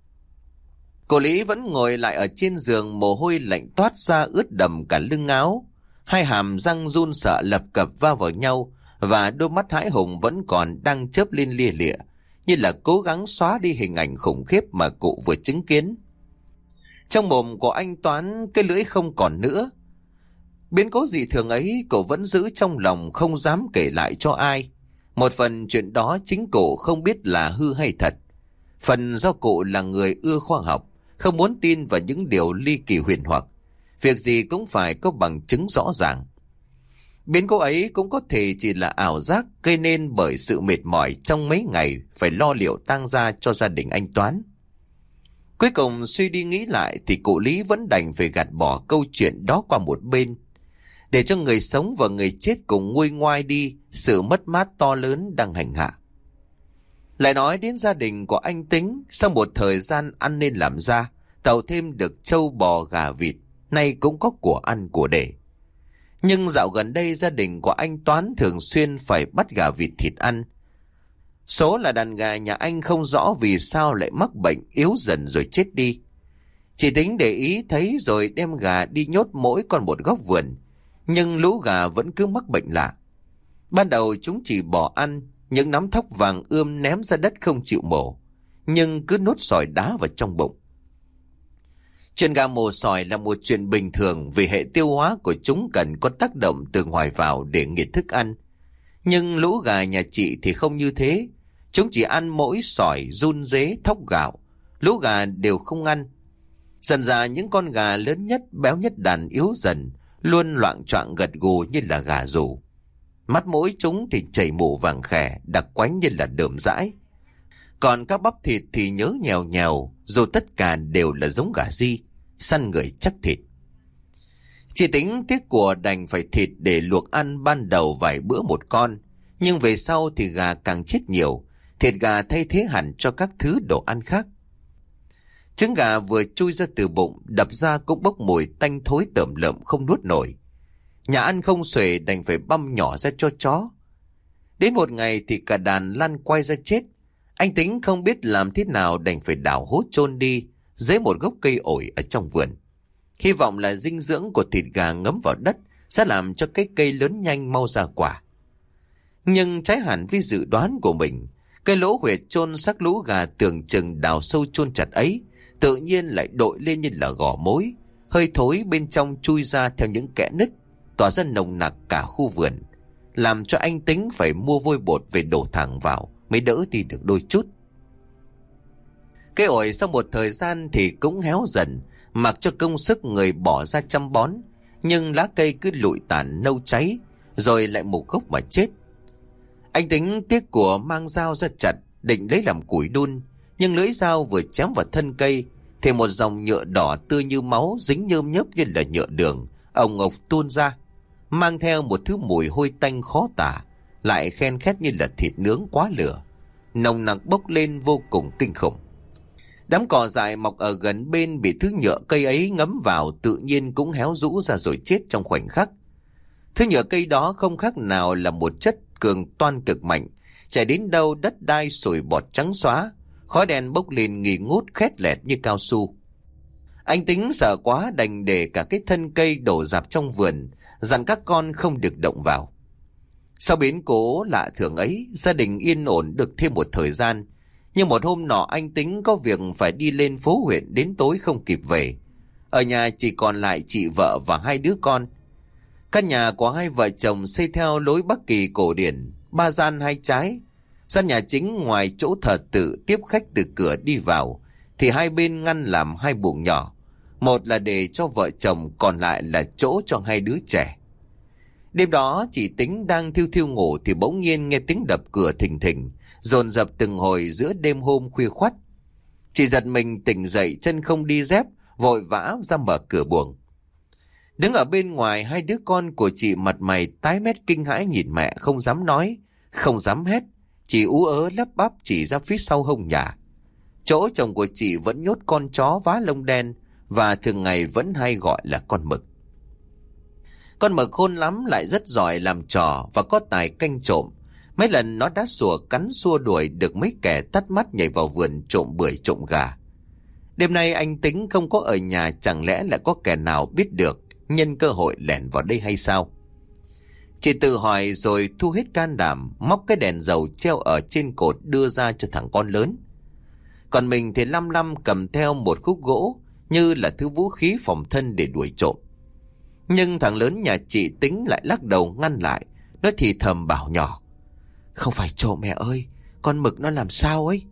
Cô Lý vẫn ngồi lại ở trên giường, mồ hôi lạnh toát ra ướt đầm cả lưng áo. Hai hàm răng run sợ lập cập va vào nhau, và đôi mắt hãi hùng vẫn còn đang chớp lên lia lịa, như là cố gắng xóa đi hình ảnh khủng khiếp mà cụ vừa chứng kiến. Trong mồm của anh Toán, cái lưỡi không còn nữa. Biến cố dị thường ấy cậu vẫn giữ trong lòng, không dám kể lại cho ai. Một phần chuyện đó chính cụ không biết là hư hay thật. Phần do cụ là người ưa khoa học, không muốn tin vào những điều ly kỳ huyền hoặc. Việc gì cũng phải có bằng chứng rõ ràng. Biến cố ấy cũng có thể chỉ là ảo giác gây nên bởi sự mệt mỏi trong mấy ngày phải lo liệu tang gia cho gia đình anh Toán. Cuối cùng suy đi nghĩ lại thì cụ Lý vẫn đành phải gạt bỏ câu chuyện đó qua một bên, để cho người sống và người chết cùng nguôi ngoai đi sự mất mát to lớn đang hành hạ. Lại nói đến gia đình của anh Tính, sau một thời gian ăn nên làm ra, tậu thêm được trâu bò gà vịt, nay cũng có của ăn của để. Nhưng dạo gần đây gia đình của anh Toán thường xuyên phải bắt gà vịt thịt ăn. Số là đàn gà nhà anh không rõ vì sao lại mắc bệnh, yếu dần rồi chết đi. Chị Tính để ý thấy rồi đem gà đi nhốt mỗi con một góc vườn, nhưng lũ gà vẫn cứ mắc bệnh lạ. Ban đầu chúng chỉ bỏ ăn những nắm thóc vàng ươm ném ra đất không chịu mổ, nhưng cứ nuốt sỏi đá vào trong bụng. Chuyện gà mổ sỏi là một chuyện bình thường vì hệ tiêu hóa của chúng cần có tác động từ ngoài vào để nghiền thức ăn. Nhưng lũ gà nhà chị thì không như thế. Chúng chỉ ăn mỗi sỏi, run dế, thóc gạo. Lũ gà đều không ăn. Dần dà những con gà lớn nhất, béo nhất đàn yếu dần, luôn loạng choạng gật gù như là gà rủ. Mắt mũi chúng thì chảy mủ vàng khè, đặc quánh như là đờm dãi. Còn các bắp thịt thì nhớ nhèo nhèo, dù tất cả đều là giống gà di, săn người chắc thịt. Chị Tính tiếc của đành phải thịt để luộc ăn ban đầu vài bữa một con, nhưng về sau thì gà càng chết nhiều, thịt gà thay thế hẳn cho các thứ đồ ăn khác. Trứng gà vừa chui ra từ bụng, đập ra cũng bốc mùi tanh thối tởm lợm không nuốt nổi. Nhà ăn không xuể đành phải băm nhỏ ra cho chó. Đến một ngày thì cả đàn lăn quay ra chết. Anh Tính không biết làm thế nào đành phải đào hố chôn đi dưới một gốc cây ổi ở trong vườn. Hy vọng là dinh dưỡng của thịt gà ngấm vào đất sẽ làm cho cái cây lớn nhanh mau ra quả. Nhưng trái hẳn với dự đoán của mình, cái lỗ huyệt chôn xác lũ gà tưởng chừng đào sâu chôn chặt ấy tự nhiên lại đội lên như là gò mối, hơi thối bên trong chui ra theo những kẽ nứt, tỏa ra nồng nặc cả khu vườn, làm cho anh Tính phải mua vôi bột về đổ thẳng vào mới đỡ đi được đôi chút. Cây ổi sau một thời gian thì cũng héo dần, mặc cho công sức người bỏ ra chăm bón, nhưng lá cây cứ lụi tàn nâu cháy, rồi lại mục gốc mà chết. Anh Tính tiếc của mang dao ra chặt, định lấy làm củi đun, nhưng lưỡi dao vừa chém vào thân cây thì một dòng nhựa đỏ tươi như máu, dính nhơm nhớp như là nhựa đường, ồng ộc tuôn ra, mang theo một thứ mùi hôi tanh khó tả, lại khen khét như là thịt nướng quá lửa, nồng nặc bốc lên vô cùng kinh khủng. Đám cỏ dại mọc ở gần bên bị thứ nhựa cây ấy ngấm vào tự nhiên cũng héo rũ ra rồi chết trong khoảnh khắc. Thứ nhựa cây đó không khác nào là một chất cường toan cực mạnh, chạy đến đâu đất đai sủi bọt trắng xóa, khói đen bốc lên nghi ngút khét lẹt như cao su. Anh Tính sợ quá đành để cả cái thân cây đổ rạp trong vườn, dặn các con không được động vào. Sau biến cố lạ thường ấy, gia đình yên ổn được thêm một thời gian. Nhưng một hôm nọ anh Tính có việc phải đi lên phố huyện, đến tối không kịp về. Ở nhà chỉ còn lại chị vợ và hai đứa con. Căn nhà của hai vợ chồng xây theo lối Bắc Kỳ cổ điển, ba gian hai trái. Gian nhà chính ngoài chỗ thờ tự tiếp khách từ cửa đi vào thì hai bên ngăn làm hai buồng nhỏ. Một là để cho vợ chồng, còn lại là chỗ cho hai đứa trẻ. Đêm đó chị Tính đang thiêu thiêu ngủ thì bỗng nhiên nghe tiếng đập cửa thình thình, dồn dập từng hồi giữa đêm hôm khuya khoắt. Chị giật mình tỉnh dậy, chân không đi dép, vội vã ra mở cửa buồng. Đứng ở bên ngoài, hai đứa con của chị mặt mày tái mét kinh hãi nhìn mẹ, không dám nói, không dám hét, chỉ ú ớ lắp bắp chỉ ra phía sau hông nhà. Chỗ chồng của chị vẫn nhốt con chó vá lông đen và thường ngày vẫn hay gọi là con mực. Con mực khôn lắm, lại rất giỏi làm trò và có tài canh trộm. Mấy lần nó đã sủa cắn xua đuổi được mấy kẻ tắt mắt nhảy vào vườn trộm bưởi trộm gà. Đêm nay anh Tính không có ở nhà, chẳng lẽ lại có kẻ nào biết được, nhân cơ hội lẻn vào đây hay sao? Chị tự hỏi rồi thu hết can đảm, móc cái đèn dầu treo ở trên cột đưa ra cho thằng con lớn. Còn mình thì lăm lăm cầm theo một khúc gỗ như là thứ vũ khí phòng thân để đuổi trộm. Nhưng thằng lớn nhà chị Tính lại lắc đầu ngăn lại. Nó thì thầm bảo nhỏ: "Không phải trộm mẹ ơi, con mực nó làm sao ấy."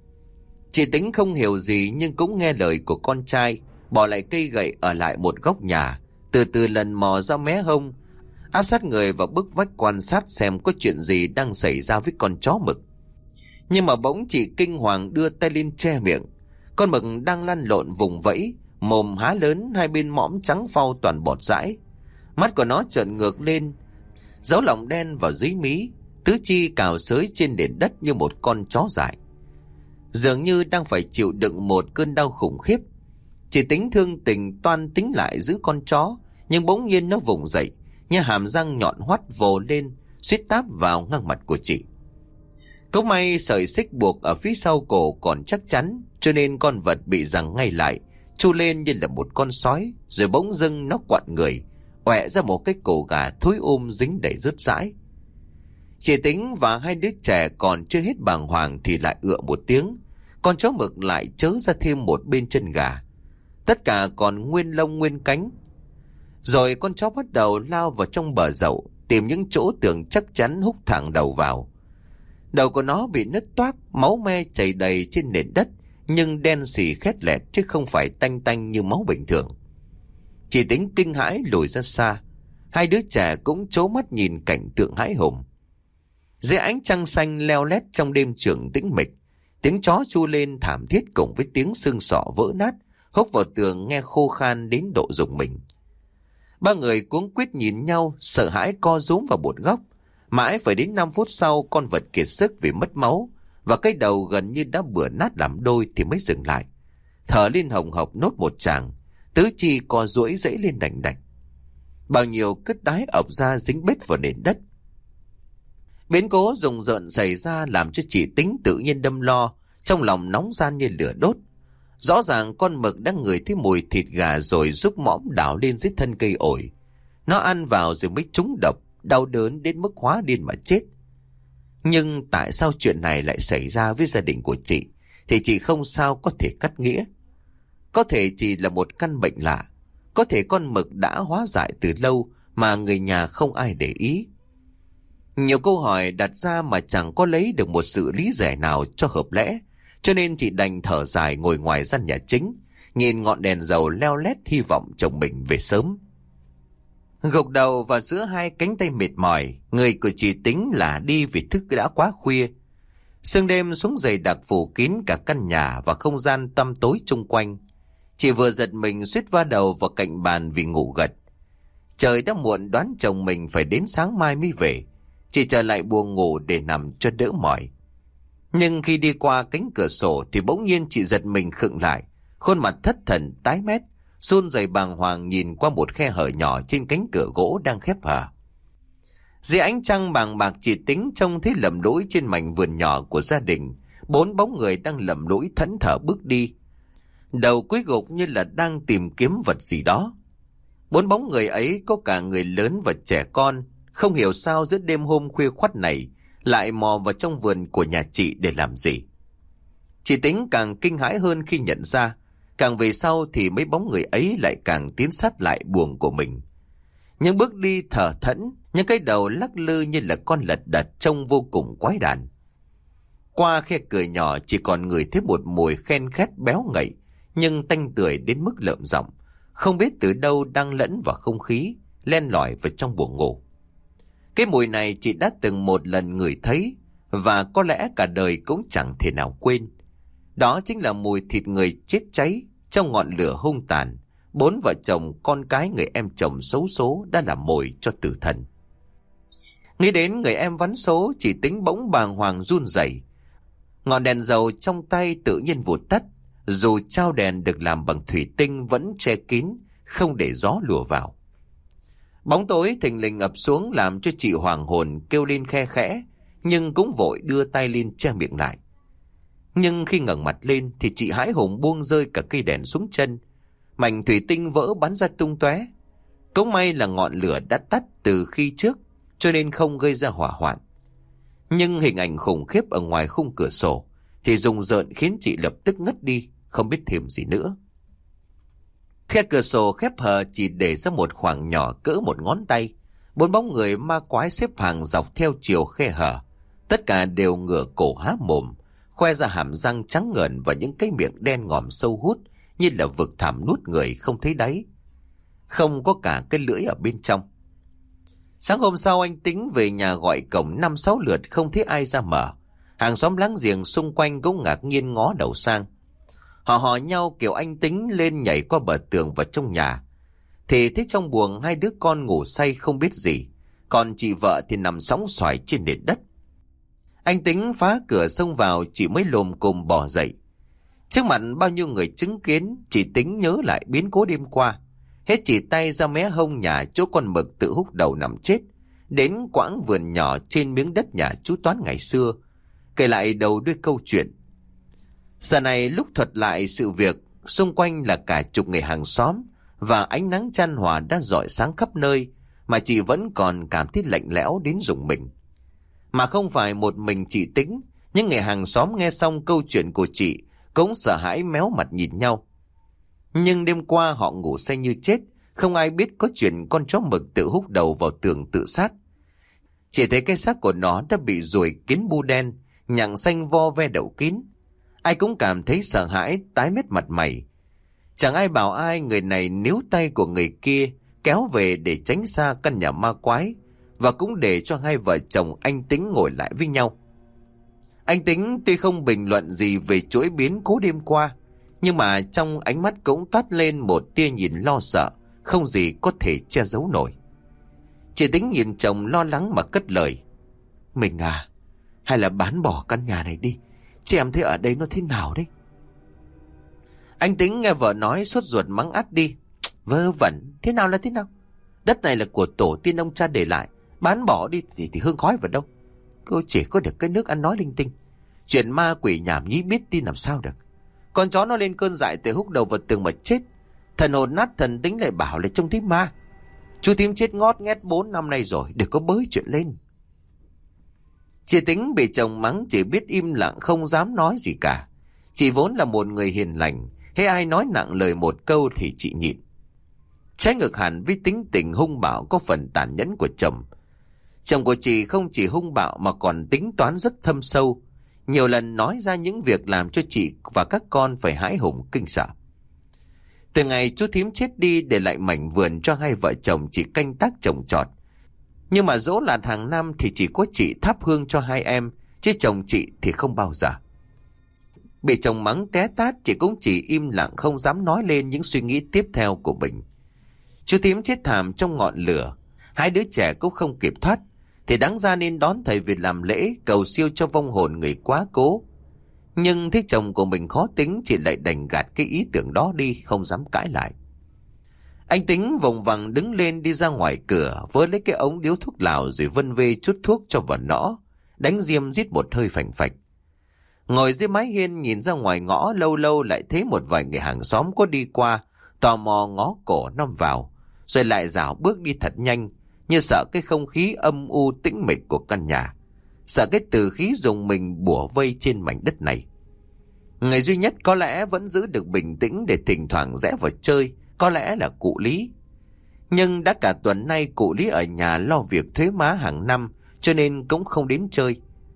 Chị Tính không hiểu gì nhưng cũng nghe lời của con trai, bỏ lại cây gậy ở lại một góc nhà, từ từ lần mò ra mé hông, áp sát người vào bức vách quan sát xem có chuyện gì đang xảy ra với con chó mực. Nhưng mà bỗng chị kinh hoàng đưa tay lên che miệng. Con mực đang lăn lộn vùng vẫy, mồm há lớn, hai bên mõm trắng phau toàn bọt dãi. Mắt của nó trợn ngược lên, dấu lọng đen vào dưới mí, tứ chi cào xới trên nền đất như một con chó dại, dường như đang phải chịu đựng một cơn đau khủng khiếp. Chị Tính thương tình toan tính lại giữ con chó, nhưng bỗng nhiên nó vùng dậy, như hàm răng nhọn hoắt vồ lên, suýt táp vào ngang mặt của chị. Cấu may sợi xích buộc ở phía sau cổ còn chắc chắn, cho nên con vật bị giằng ngay lại, chu lên như là một con sói, rồi bỗng dưng nó quặn người, ọe ra một cái cổ gà thối ôm dính đầy rớt rãi. Chị Tính và hai đứa trẻ còn chưa hết bàng hoàng thì lại ựa một tiếng, con chó mực lại chớ ra thêm một bên chân gà, tất cả còn nguyên lông nguyên cánh. Rồi con chó bắt đầu lao vào trong bờ dậu, tìm những chỗ tưởng chắc chắn húc thẳng đầu vào. Đầu của nó bị nứt toác, máu me chảy đầy trên nền đất, nhưng đen xì khét lẹt chứ không phải tanh tanh như máu bình thường. Chị Tính kinh hãi lùi ra xa, hai đứa trẻ cũng trố mắt nhìn cảnh tượng hãi hùng. Dưới ánh trăng xanh leo lét trong đêm trường tĩnh mịch, tiếng chó chu lên thảm thiết cùng với tiếng xương sọ vỡ nát húc vào tường nghe khô khan đến độ rùng mình. Ba người cuống quýt nhìn nhau, sợ hãi co rúm vào một góc. Mãi phải đến năm phút sau, con vật kiệt sức vì mất máu và cái đầu gần như đã bừa nát làm đôi thì mới dừng lại, thở lên hồng hộc nốt một tràng, tứ chi co duỗi dãy lên đành đạch. Bao nhiêu cứt đái ọc ra dính bết vào nền đất. Biến cố rùng rợn xảy ra làm cho chị Tính tự nhiên đâm lo, trong lòng nóng gian như lửa đốt. Rõ ràng con mực đã ngửi thấy mùi thịt gà rồi rúc mõm đảo lên dưới thân cây ổi. Nó ăn vào rồi mới trúng độc, đau đớn đến mức hóa điên mà chết. Nhưng tại sao chuyện này lại xảy ra với gia đình của chị thì chị không sao có thể cắt nghĩa. Có thể chỉ là một căn bệnh lạ, có thể con mực đã hóa dại từ lâu mà người nhà không ai để ý. Nhiều câu hỏi đặt ra mà chẳng có lấy được một sự lý giải nào cho hợp lẽ, cho nên chị đành thở dài ngồi ngoài gian nhà chính, nhìn ngọn đèn dầu leo lét hy vọng chồng mình về sớm. Gục đầu vào giữa hai cánh tay mệt mỏi, người của chị Tính là đi vì thức đã quá khuya. Sương đêm xuống dày đặc phủ kín cả căn nhà và không gian tăm tối chung quanh. Chị vừa giật mình suýt va đầu vào cạnh bàn vì ngủ gật. Trời đã muộn, đoán chồng mình phải đến sáng mai mới về. Chị trở lại buồng ngủ để nằm cho đỡ mỏi. Nhưng khi đi qua cánh cửa sổ thì bỗng nhiên chị giật mình khựng lại, khuôn mặt thất thần tái mét, run rẩy bàng hoàng nhìn qua một khe hở nhỏ trên cánh cửa gỗ đang khép hờ. Dưới ánh trăng bàng bạc, chị Tính trông thấy lầm lũi trên mảnh vườn nhỏ của gia đình, bốn bóng người đang lầm lũi thẫn thờ bước đi, đầu cúi gục như là đang tìm kiếm vật gì đó. Bốn bóng người ấy có cả người lớn và trẻ con, không hiểu sao giữa đêm hôm khuya khoắt này lại mò vào trong vườn của nhà chị để làm gì. Chị Tính càng kinh hãi hơn khi nhận ra, càng về sau thì mấy bóng người ấy lại càng tiến sát lại buồng của mình. Những bước đi thở thẫn, những cái đầu lắc lư như là con lật đật trông vô cùng quái đản. Qua khe cửa nhỏ chỉ còn ngửi thấy một mùi khen khét béo ngậy, nhưng tanh tưởi đến mức lợm giọng, không biết từ đâu đang lẫn vào không khí, len lỏi vào trong buồng ngủ. Cái mùi này chị đã từng một lần ngửi thấy, và có lẽ cả đời cũng chẳng thể nào quên. Đó chính là mùi thịt người chết cháy trong ngọn lửa hung tàn. Bốn vợ chồng con cái người em chồng xấu số đã làm mồi cho tử thần. Nghĩ đến người em vắn số, chị Tính bỗng bàng hoàng run rẩy. Ngọn đèn dầu trong tay tự nhiên vụt tắt, dù trao đèn được làm bằng thủy tinh vẫn che kín, không để gió lùa vào. Bóng tối thình lình ập xuống làm cho chị hoàng hồn kêu lên khe khẽ, nhưng cũng vội đưa tay lên che miệng lại. Nhưng khi ngẩng mặt lên thì chị hãi hùng buông rơi cả cây đèn xuống chân, mảnh thủy tinh vỡ bắn ra tung tóe. Cũng may là ngọn lửa đã tắt từ khi trước, cho nên không gây ra hỏa hoạn. Nhưng hình ảnh khủng khiếp ở ngoài khung cửa sổ thì rùng rợn khiến chị lập tức ngất đi, không biết thêm gì nữa. Khe cửa sổ khép hờ chỉ để ra một khoảng nhỏ cỡ một ngón tay. Bốn bóng người ma quái xếp hàng dọc theo chiều khe hở. Tất cả đều ngửa cổ há mồm, khoe ra hàm răng trắng ngợn và những cái miệng đen ngòm sâu hút, như là vực thẳm nuốt người không thấy đáy. Không có cả cái lưỡi ở bên trong. Sáng hôm sau anh Tính về nhà gọi cổng năm sáu lượt không thấy ai ra mở. Hàng xóm láng giềng xung quanh cũng ngạc nhiên ngó đầu sang. Họ hò nhau kiểu anh Tính lên nhảy qua bờ tường vào trong nhà. Thì thấy trong buồng hai đứa con ngủ say không biết gì, còn chị vợ thì nằm sóng xoài trên nền đất. Anh Tính phá cửa xông vào, chị mới lồm cồm bò dậy. Trước mặt bao nhiêu người chứng kiến, chị Tính nhớ lại biến cố đêm qua. Hết chỉ tay ra mé hông nhà chỗ con mực tự húc đầu nằm chết, đến quãng vườn nhỏ trên miếng đất nhà chú Toán ngày xưa, kể lại đầu đuôi câu chuyện. Giờ này lúc thuật lại sự việc, xung quanh là cả chục người hàng xóm, và ánh nắng chan hòa đã rọi sáng khắp nơi, mà chị vẫn còn cảm thấy lạnh lẽo đến rùng mình. Mà không phải một mình chị Tính, những người hàng xóm nghe xong câu chuyện của chị cũng sợ hãi méo mặt nhìn nhau. Nhưng đêm qua họ ngủ say như chết, không ai biết có chuyện con chó mực tự húc đầu vào tường tự sát. Chỉ thấy cái xác của nó đã bị ruồi kiến bu đen, nhặng xanh vo ve đậu kín. Ai cũng cảm thấy sợ hãi, tái mét mặt mày. Chẳng ai bảo ai, người này níu tay của người kia kéo về để tránh xa căn nhà ma quái, và cũng để cho hai vợ chồng anh Tính ngồi lại với nhau. Anh Tính tuy không bình luận gì về chuỗi biến cố đêm qua, nhưng mà trong ánh mắt cũng toát lên một tia nhìn lo sợ, không gì có thể che giấu nổi. Chị Tính nhìn chồng lo lắng mà cất lời. Mình à, hay là bán bỏ căn nhà này đi, chị em thấy ở đây nó thế nào đấy? Anh Tính nghe vợ nói sốt ruột mắng át đi. Vớ vẩn, thế nào là thế nào? Đất này là của tổ tiên ông cha để lại, bán bỏ đi thì, thì hương khói vào đâu. Cô chỉ có được cái nước ăn nói linh tinh. Chuyện ma quỷ nhảm nhí biết tin làm sao được. Con chó nó lên cơn dại từ húc đầu vào tường mà chết. Thần hồn nát thần tính lại bảo là trông thấy ma. Chú Tím chết ngót nghét bốn năm nay rồi, đừng có bới chuyện lên. Chị Tính bị chồng mắng chỉ biết im lặng không dám nói gì cả. Chị vốn là một người hiền lành, hễ ai nói nặng lời một câu thì chị nhịn. Trái ngược hẳn với tính tình hung bạo có phần tàn nhẫn của chồng. Chồng của chị không chỉ hung bạo mà còn tính toán rất thâm sâu, nhiều lần nói ra những việc làm cho chị và các con phải hãi hùng kinh sợ. Từ ngày chú Thím chết đi để lại mảnh vườn cho hai vợ chồng chị canh tác trồng trọt. Nhưng mà dỗ lạt hàng năm thì chỉ có chị thắp hương cho hai em, chứ chồng chị thì không bao giờ. Bị chồng mắng té tát, chị cũng chỉ im lặng không dám nói lên những suy nghĩ tiếp theo của mình. Chú Thím chết thảm trong ngọn lửa, hai đứa trẻ cũng không kịp thoát, thì đáng ra nên đón thầy về làm lễ cầu siêu cho vong hồn người quá cố. Nhưng thấy chồng của mình khó tính, chị lại đành gạt cái ý tưởng đó đi, không dám cãi lại. Anh Tính vòng vằng đứng lên đi ra ngoài cửa, với lấy cái ống điếu thuốc lào rồi vân vê chút thuốc cho vào nõ, đánh diêm rít một hơi phành phạch. Ngồi dưới mái hiên nhìn ra ngoài ngõ, lâu lâu lại thấy một vài người hàng xóm có đi qua, tò mò ngó cổ nom vào, rồi lại rảo bước đi thật nhanh, như sợ cái không khí âm u tĩnh mịch của căn nhà, sợ cái từ khí dùng mình bủa vây trên mảnh đất này. Người duy nhất có lẽ vẫn giữ được bình tĩnh để thỉnh thoảng rẽ vào chơi có lẽ là cụ Lý. Nhưng đã cả tuần nay cụ Lý ở nhà lo việc thuế má hàng năm, cho nên cũng không đến chơi.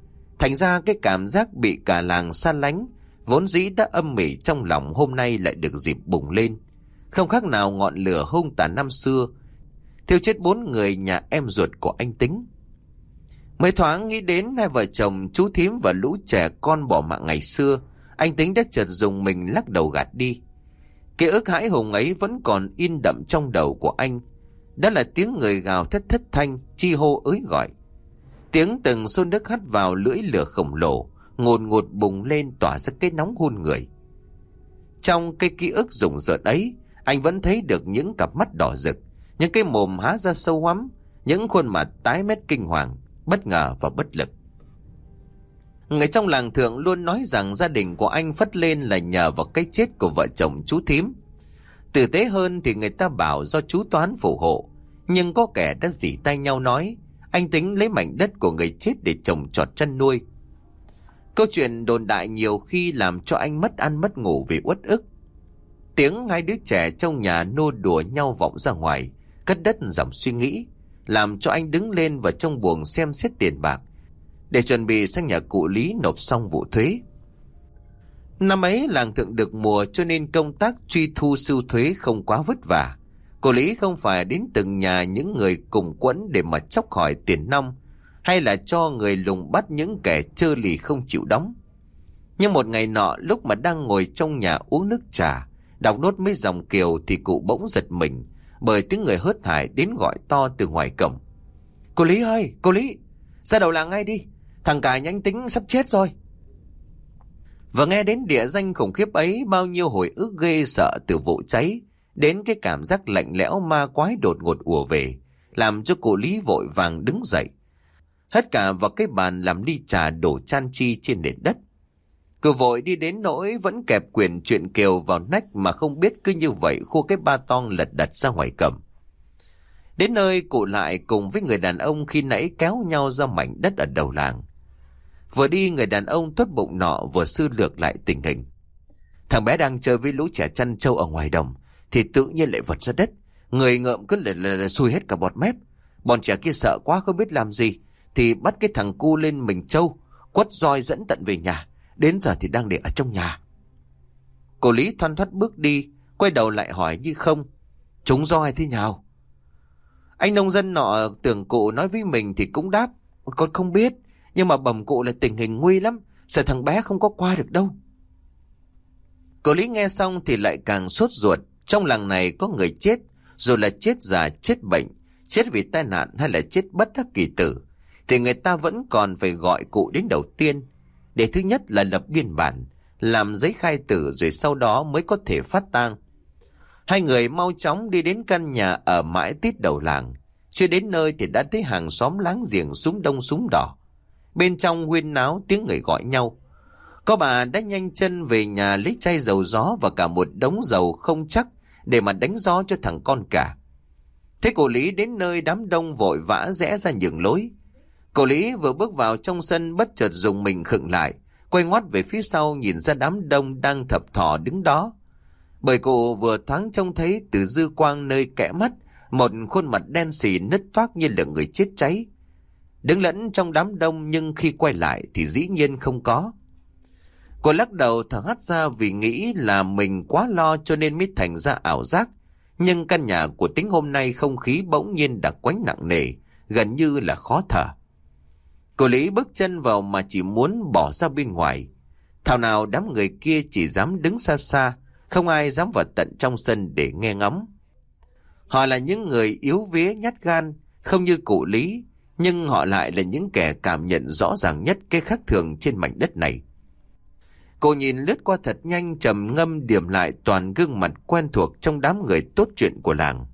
Thành ra cái cảm giác bị cả làng xa lánh, vốn dĩ đã âm mỉ trong lòng, hôm nay lại được dịp bùng lên. Không khác nào ngọn lửa hung tàn năm xưa, thiêu chết bốn người nhà em ruột của anh Tính. Mới thoáng nghĩ đến hai vợ chồng chú thím và lũ trẻ con bỏ mạng ngày xưa, anh Tính đã chợt dùng mình lắc đầu gạt đi. Ký ức hãi hùng ấy vẫn còn in đậm trong đầu của anh. Đó là tiếng người gào thét thất thanh, chi hô ới gọi. Tiếng từng xôn nước hắt vào lưỡi lửa khổng lồ, ngồn ngột bùng lên tỏa ra cái nóng hôn người. Trong cái ký ức rùng rợn ấy, anh vẫn thấy được những cặp mắt đỏ rực, những cái mồm há ra sâu hoắm, những khuôn mặt tái mét kinh hoàng, bất ngờ và bất lực. Người trong làng Thượng luôn nói rằng gia đình của anh phất lên là nhờ vào cái chết của vợ chồng chú thím. Tử tế hơn thì người ta bảo do chú Toán phù hộ, nhưng có kẻ đã rỉ tay nhau nói anh Tính lấy mảnh đất của người chết để trồng trọt chăn nuôi. Câu chuyện đồn đại nhiều khi làm cho anh mất ăn mất ngủ vì uất ức. Tiếng hai đứa trẻ trong nhà nô đùa nhau vọng ra ngoài, cắt đất dòng suy nghĩ, làm cho anh đứng lên vào trong buồng xem xét tiền bạc để chuẩn bị sang nhà cụ Lý nộp xong vụ thuế. Năm ấy làng Thượng được mùa cho nên công tác truy thu sưu thuế không quá vất vả. Cụ Lý không phải đến từng nhà những người cùng quẫn để mà chóc hỏi tiền nong, hay là cho người lùng bắt những kẻ trơ lì không chịu đóng. Nhưng một ngày nọ, lúc mà đang ngồi trong nhà uống nước trà, đọc nốt mấy dòng kiều, thì cụ bỗng giật mình bởi tiếng người hớt hải đến gọi to từ ngoài cổng. Cô Lý ơi, cô Lý, ra đầu làng ngay đi, thằng cả nhà anh Tính sắp chết rồi. Và nghe đến địa danh khủng khiếp ấy, bao nhiêu hồi ức ghê sợ từ vụ cháy đến cái cảm giác lạnh lẽo ma quái đột ngột ùa về, làm cho cụ Lý vội vàng đứng dậy, hất cả vào cái bàn làm ly trà đổ chan chi trên nền đất. Cứ vội đi đến nỗi vẫn kẹp quyển truyện Kiều vào nách mà không biết cứ như vậy khô cái ba tong lật đật ra ngoài cầm. Đến nơi, cụ lại cùng với người đàn ông khi nãy kéo nhau ra mảnh đất ở đầu làng. Vừa đi, người đàn ông tốt bụng nọ vừa sư lược lại tình hình. Thằng bé đang chơi với lũ trẻ chăn trâu ở ngoài đồng thì tự nhiên lại vật ra đất, người ngợm cứ là, là, là xui hết cả bọt mép. Bọn trẻ kia sợ quá không biết làm gì thì bắt cái thằng cu lên mình trâu, quất roi dẫn tận về nhà. Đến giờ thì đang để ở trong nhà. Cô Lý thoăn thoắt bước đi, quay đầu lại hỏi như không: chúng roi thế nào? Anh nông dân nọ tưởng cụ nói với mình thì cũng đáp: con không biết, nhưng mà bẩm cụ là tình hình nguy lắm, sợ thằng bé không có qua được đâu. Cô Lý nghe xong thì lại càng sốt ruột. Trong làng này có người chết, rồi là chết già, chết bệnh, chết vì tai nạn hay là chết bất đắc kỳ tử, thì người ta vẫn còn phải gọi cụ đến đầu tiên, để thứ nhất là lập biên bản, làm giấy khai tử, rồi sau đó mới có thể phát tang. Hai người mau chóng đi đến căn nhà ở mãi tít đầu làng. Chưa đến nơi thì đã thấy hàng xóm láng giềng súng đông súng đỏ. Bên trong huyên náo tiếng người gọi nhau. Có bà đã nhanh chân về nhà lấy chai dầu gió và cả một đống dầu không chắc để mà đánh gió cho thằng con cả. Thế cô Lý đến nơi, đám đông vội vã rẽ ra nhường lối. Cô Lý vừa bước vào trong sân, bất chợt dùng mình khựng lại, quay ngoắt về phía sau nhìn ra đám đông đang thập thò đứng đó. Bởi cô vừa thoáng trông thấy từ dư quang nơi kẽ mắt một khuôn mặt đen xì nứt toác như là người chết cháy, đứng lẫn trong đám đông, nhưng khi quay lại thì dĩ nhiên không có. Cô lắc đầu thở hắt ra vì nghĩ là mình quá lo cho nên mới thành ra ảo giác. Nhưng căn nhà của Tính hôm nay không khí bỗng nhiên đặc quánh nặng nề, gần như là khó thở. Cô Lý bước chân vào mà chỉ muốn bỏ ra bên ngoài. Thảo nào đám người kia chỉ dám đứng xa xa, không ai dám vào tận trong sân để nghe ngóng. Họ là những người yếu vía nhát gan, không như cụ Lý, nhưng họ lại là những kẻ cảm nhận rõ ràng nhất cái khác thường trên mảnh đất này. Cô nhìn lướt qua thật nhanh, trầm ngâm điểm lại toàn gương mặt quen thuộc trong đám người tốt chuyện của làng.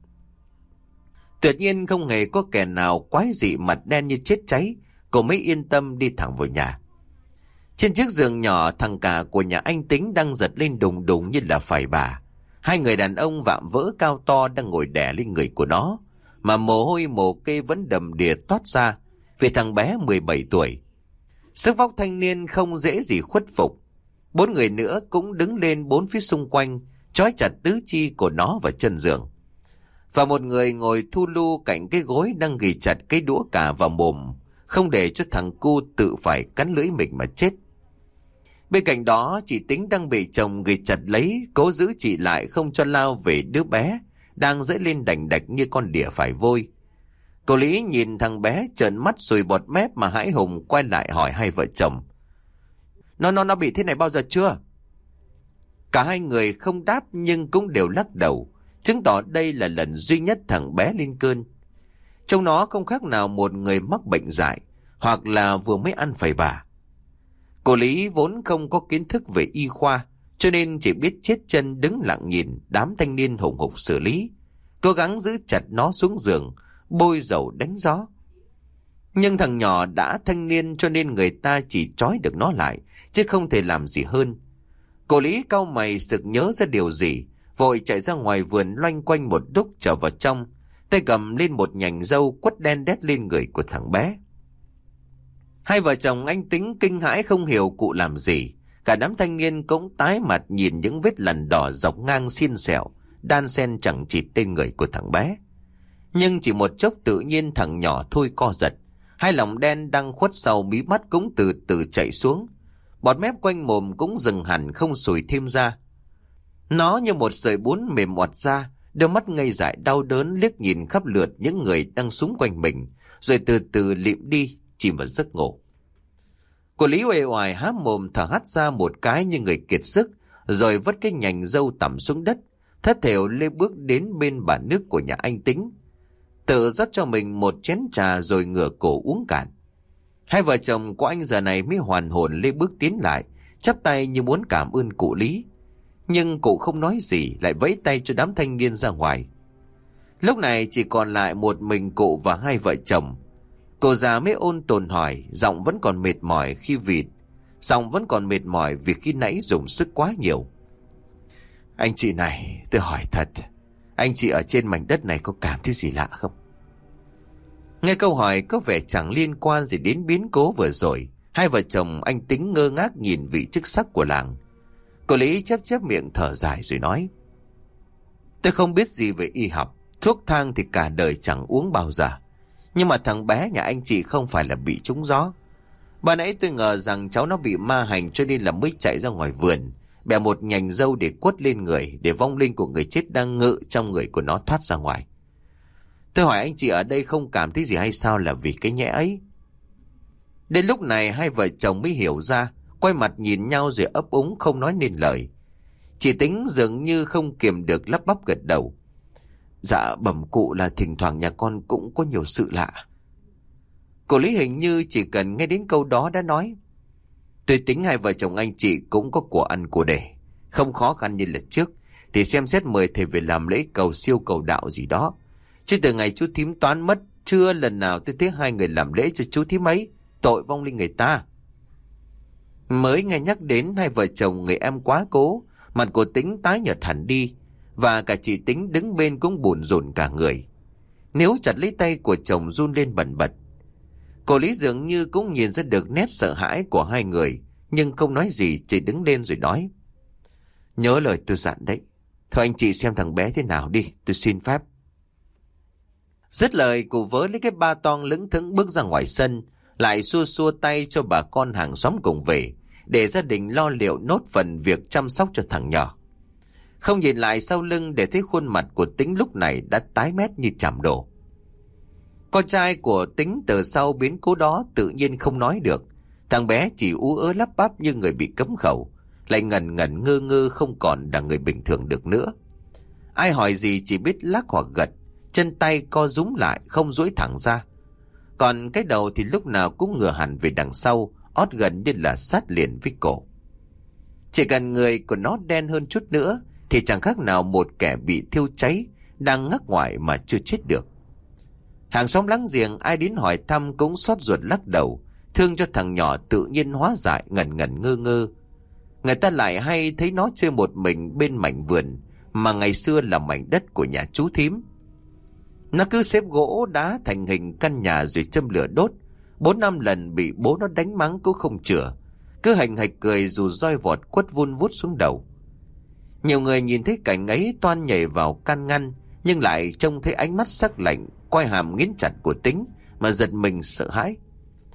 Tuyệt nhiên không hề có kẻ nào quái dị mặt đen như chết cháy. Cô mới yên tâm đi thẳng vào nhà. Trên chiếc giường nhỏ, thằng cả của nhà anh Tính đang giật lên đùng đùng như là phải bà. Hai người đàn ông vạm vỡ cao to đang ngồi đè lên người của nó, mà mồ hôi mồ kê vẫn đầm đìa toát ra vì thằng bé mười bảy tuổi. Sức vóc thanh niên không dễ gì khuất phục. Bốn người nữa cũng đứng lên bốn phía xung quanh, trói chặt tứ chi của nó vào chân giường. Và một người ngồi thu lu cạnh cái gối đang ghì chặt cái đũa cà vào mồm, không để cho thằng cu tự phải cắn lưỡi mình mà chết. Bên cạnh đó, chị Tính đang bị chồng ghi chặt lấy, cố giữ chị lại không cho lao về đứa bé đang dẫy lên đành đạch như con đỉa phải vôi. Cô Lý nhìn thằng bé trợn mắt sùi bọt mép mà hãi hùng quay lại hỏi hai vợ chồng: Nó nó nó bị thế này bao giờ chưa? Cả hai người không đáp nhưng cũng đều lắc đầu, chứng tỏ đây là lần duy nhất thằng bé lên cơn. Trông nó không khác nào một người mắc bệnh dại, hoặc là vừa mới ăn phải bà. Cô Lý vốn không có kiến thức về y khoa, cho nên chỉ biết chết chân đứng lặng nhìn đám thanh niên hùng hục xử lý, cố gắng giữ chặt nó xuống giường, bôi dầu đánh gió. Nhưng thằng nhỏ đã thanh niên cho nên người ta chỉ trói được nó lại, chứ không thể làm gì hơn. Cô Lý cau mày sực nhớ ra điều gì, vội chạy ra ngoài vườn loanh quanh một lúc trở vào trong, tay cầm lên một nhành râu quất đen đét lên người của thằng bé. Hai vợ chồng anh Tính kinh hãi không hiểu cụ làm gì. Cả đám thanh niên cũng tái mặt nhìn những vết lằn đỏ dọc ngang xiên xẹo, đan xen chẳng chịt trên người của thằng bé. Nhưng chỉ một chốc tự nhiên thằng nhỏ thôi co giật, hai lòng đen đang khuất sau mí mắt cũng từ từ chảy xuống, bọt mép quanh mồm cũng dừng hẳn không sùi thêm ra. Nó như một sợi bún mềm oặt ra, đôi mắt ngây dại đau đớn liếc nhìn khắp lượt những người đang xung quanh mình, rồi từ từ lịm đi, chìm vào giấc ngủ. Cô Lý uể oải há mồm thở hắt ra một cái như người kiệt sức, rồi vất cái nhành râu tẩm xuống đất, thất thểu lê bước đến bên bả nước của nhà anh Tính, tự rót cho mình một chén trà rồi ngửa cổ uống cạn. Hai vợ chồng của anh giờ này mới hoàn hồn lê bước tiến lại, chắp tay như muốn cảm ơn cụ Lý. Nhưng cụ không nói gì, lại vẫy tay cho đám thanh niên ra ngoài. Lúc này chỉ còn lại một mình cụ và hai vợ chồng. Cô già mới ôn tồn hỏi, giọng vẫn còn mệt mỏi khi vịt, giọng vẫn còn mệt mỏi vì khi nãy dùng sức quá nhiều. Anh chị này, tôi hỏi thật, anh chị ở trên mảnh đất này có cảm thấy gì lạ không? Nghe câu hỏi có vẻ chẳng liên quan gì đến biến cố vừa rồi, hai vợ chồng anh Tính ngơ ngác nhìn vị chức sắc của làng. Cô Lý chép chép miệng thở dài rồi nói: Tôi không biết gì về y học, thuốc thang thì cả đời chẳng uống bao giờ. Nhưng mà thằng bé nhà anh chị không phải là bị trúng gió. Ban nãy tôi ngờ rằng cháu nó bị ma hành cho nên là mới chạy ra ngoài vườn, bẻ một nhành râu để quất lên người, để vong linh của người chết đang ngự trong người của nó thoát ra ngoài. Tôi hỏi anh chị ở đây không cảm thấy gì hay sao là vì cái nhẽ ấy. Đến lúc này hai vợ chồng mới hiểu ra, quay mặt nhìn nhau rồi ấp úng không nói nên lời. Chị Tính dường như không kiềm được lắp bắp gật đầu: Dạ bẩm cụ là thỉnh thoảng nhà con cũng có nhiều sự lạ. Cô Lý hình như chỉ cần nghe đến câu đó đã nói: Tôi tính hai vợ chồng anh chị cũng có của ăn của để, không khó khăn như lần trước, thì xem xét mời thầy về làm lễ cầu siêu cầu đạo gì đó. Chứ từ ngày chú thím toán mất, chưa lần nào tôi thấy hai người làm lễ cho chú thím ấy, tội vong linh người ta. Mới nghe nhắc đến hai vợ chồng người em quá cố, mặt của Tính tái nhợt hẳn đi, và cả chị Tính đứng bên cũng buồn rộn cả người. Nếu chặt lấy tay của chồng run lên bần bật. Cô Lý dường như cũng nhìn ra được nét sợ hãi của hai người, nhưng không nói gì, chỉ đứng lên rồi nói: Nhớ lời tôi dặn đấy. Thôi anh chị xem thằng bé thế nào đi, tôi xin phép. Dứt lời, cụ vớ lấy cái ba toang lững thững bước ra ngoài sân, lại xua xua tay cho bà con hàng xóm cùng về, để gia đình lo liệu nốt phần việc chăm sóc cho thằng nhỏ. Không nhìn lại sau lưng để thấy khuôn mặt của Tính lúc này đã tái mét như chảm đổ. Con trai của Tính từ sau biến cố đó tự nhiên không nói được. Thằng bé chỉ ú ớ lắp bắp như người bị cấm khẩu, lại ngần ngần ngơ ngơ không còn là người bình thường được nữa. Ai hỏi gì chỉ biết lắc hoặc gật, chân tay co rúm lại không duỗi thẳng ra. Còn cái đầu thì lúc nào cũng ngửa hẳn về đằng sau, ót gần như là sát liền với cổ. Chỉ cần người của nó đen hơn chút nữa thì chẳng khác nào một kẻ bị thiêu cháy, đang ngắc ngoại mà chưa chết được. Hàng xóm láng giềng ai đến hỏi thăm cũng xót ruột lắc đầu, thương cho thằng nhỏ tự nhiên hóa dại ngẩn ngẩn ngơ ngơ. Người ta lại hay thấy nó chơi một mình bên mảnh vườn mà ngày xưa là mảnh đất của nhà chú thím. Nó cứ xếp gỗ đá thành hình căn nhà rồi châm lửa đốt, bốn năm lần bị bố nó đánh mắng cũng không chữa, cứ hành hạch cười dù roi vọt quất vun vút xuống đầu. Nhiều người nhìn thấy cảnh ấy toan nhảy vào can ngăn, nhưng lại trông thấy ánh mắt sắc lạnh quay hàm nghiến chặt của Tính mà giật mình sợ hãi.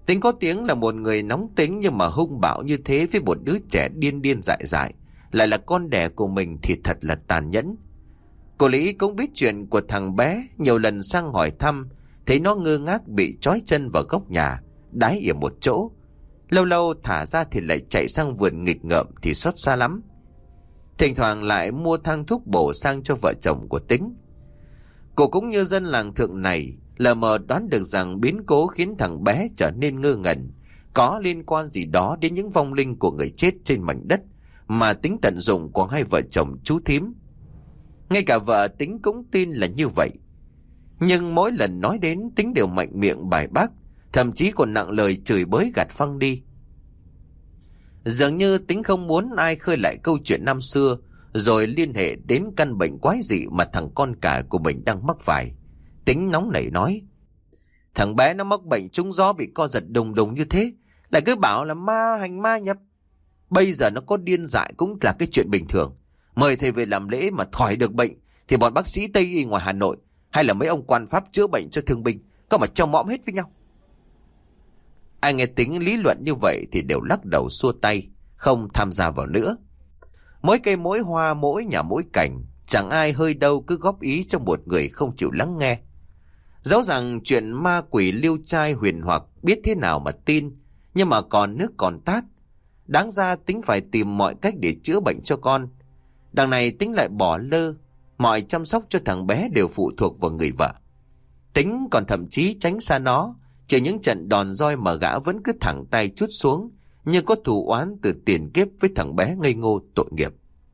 Tính có tiếng là một người nóng tính nhưng mà hung bạo như thế với một đứa trẻ điên điên dại dại, lại là con đẻ của mình thì thật là tàn nhẫn. Cô Lý cũng biết chuyện của thằng bé, nhiều lần sang hỏi thăm, thấy nó ngơ ngác bị trói chân vào góc nhà, đái ở một chỗ. Lâu lâu thả ra thì lại chạy sang vườn nghịch ngợm thì xót xa lắm. Thỉnh thoảng lại mua thang thuốc bổ sang cho vợ chồng của Tính. Cô cũng như dân làng thượng này, lờ mờ đoán được rằng biến cố khiến thằng bé trở nên ngơ ngẩn có liên quan gì đó đến những vong linh của người chết trên mảnh đất mà Tính tận dụng của hai vợ chồng chú thím. Ngay cả vợ Tính cũng tin là như vậy. Nhưng mỗi lần nói đến, Tính đều mạnh miệng bài bác, thậm chí còn nặng lời chửi bới gạt phăng đi. Dường như Tính không muốn ai khơi lại câu chuyện năm xưa, rồi liên hệ đến căn bệnh quái dị mà thằng con cả của mình đang mắc phải. Tính nóng nảy nói: Thằng bé nó mắc bệnh trúng gió bị co giật đùng đùng như thế, lại cứ bảo là ma hành ma nhập. Bây giờ nó có điên dại cũng là cái chuyện bình thường. Mời thầy về làm lễ mà khỏi được bệnh thì bọn bác sĩ Tây y ngoài Hà Nội hay là mấy ông quan pháp chữa bệnh cho thương binh có mà trông mõm hết với nhau. Ai nghe Tính lý luận như vậy thì đều lắc đầu xua tay, không tham gia vào nữa. Mỗi cây mỗi hoa, mỗi nhà mỗi cảnh, chẳng ai hơi đâu cứ góp ý cho một người không chịu lắng nghe. Dẫu rằng chuyện ma quỷ liêu trai huyền hoặc biết thế nào mà tin, nhưng mà còn nước còn tát. Đáng ra Tính phải tìm mọi cách để chữa bệnh cho con. Đằng này Tính lại bỏ lơ, mọi chăm sóc cho thằng bé đều phụ thuộc vào người vợ. Tính còn thậm chí tránh xa nó, chỉ những trận đòn roi mà gã vẫn cứ thẳng tay trút xuống, như có thù oán từ tiền kiếp với thằng bé ngây ngô tội nghiệp.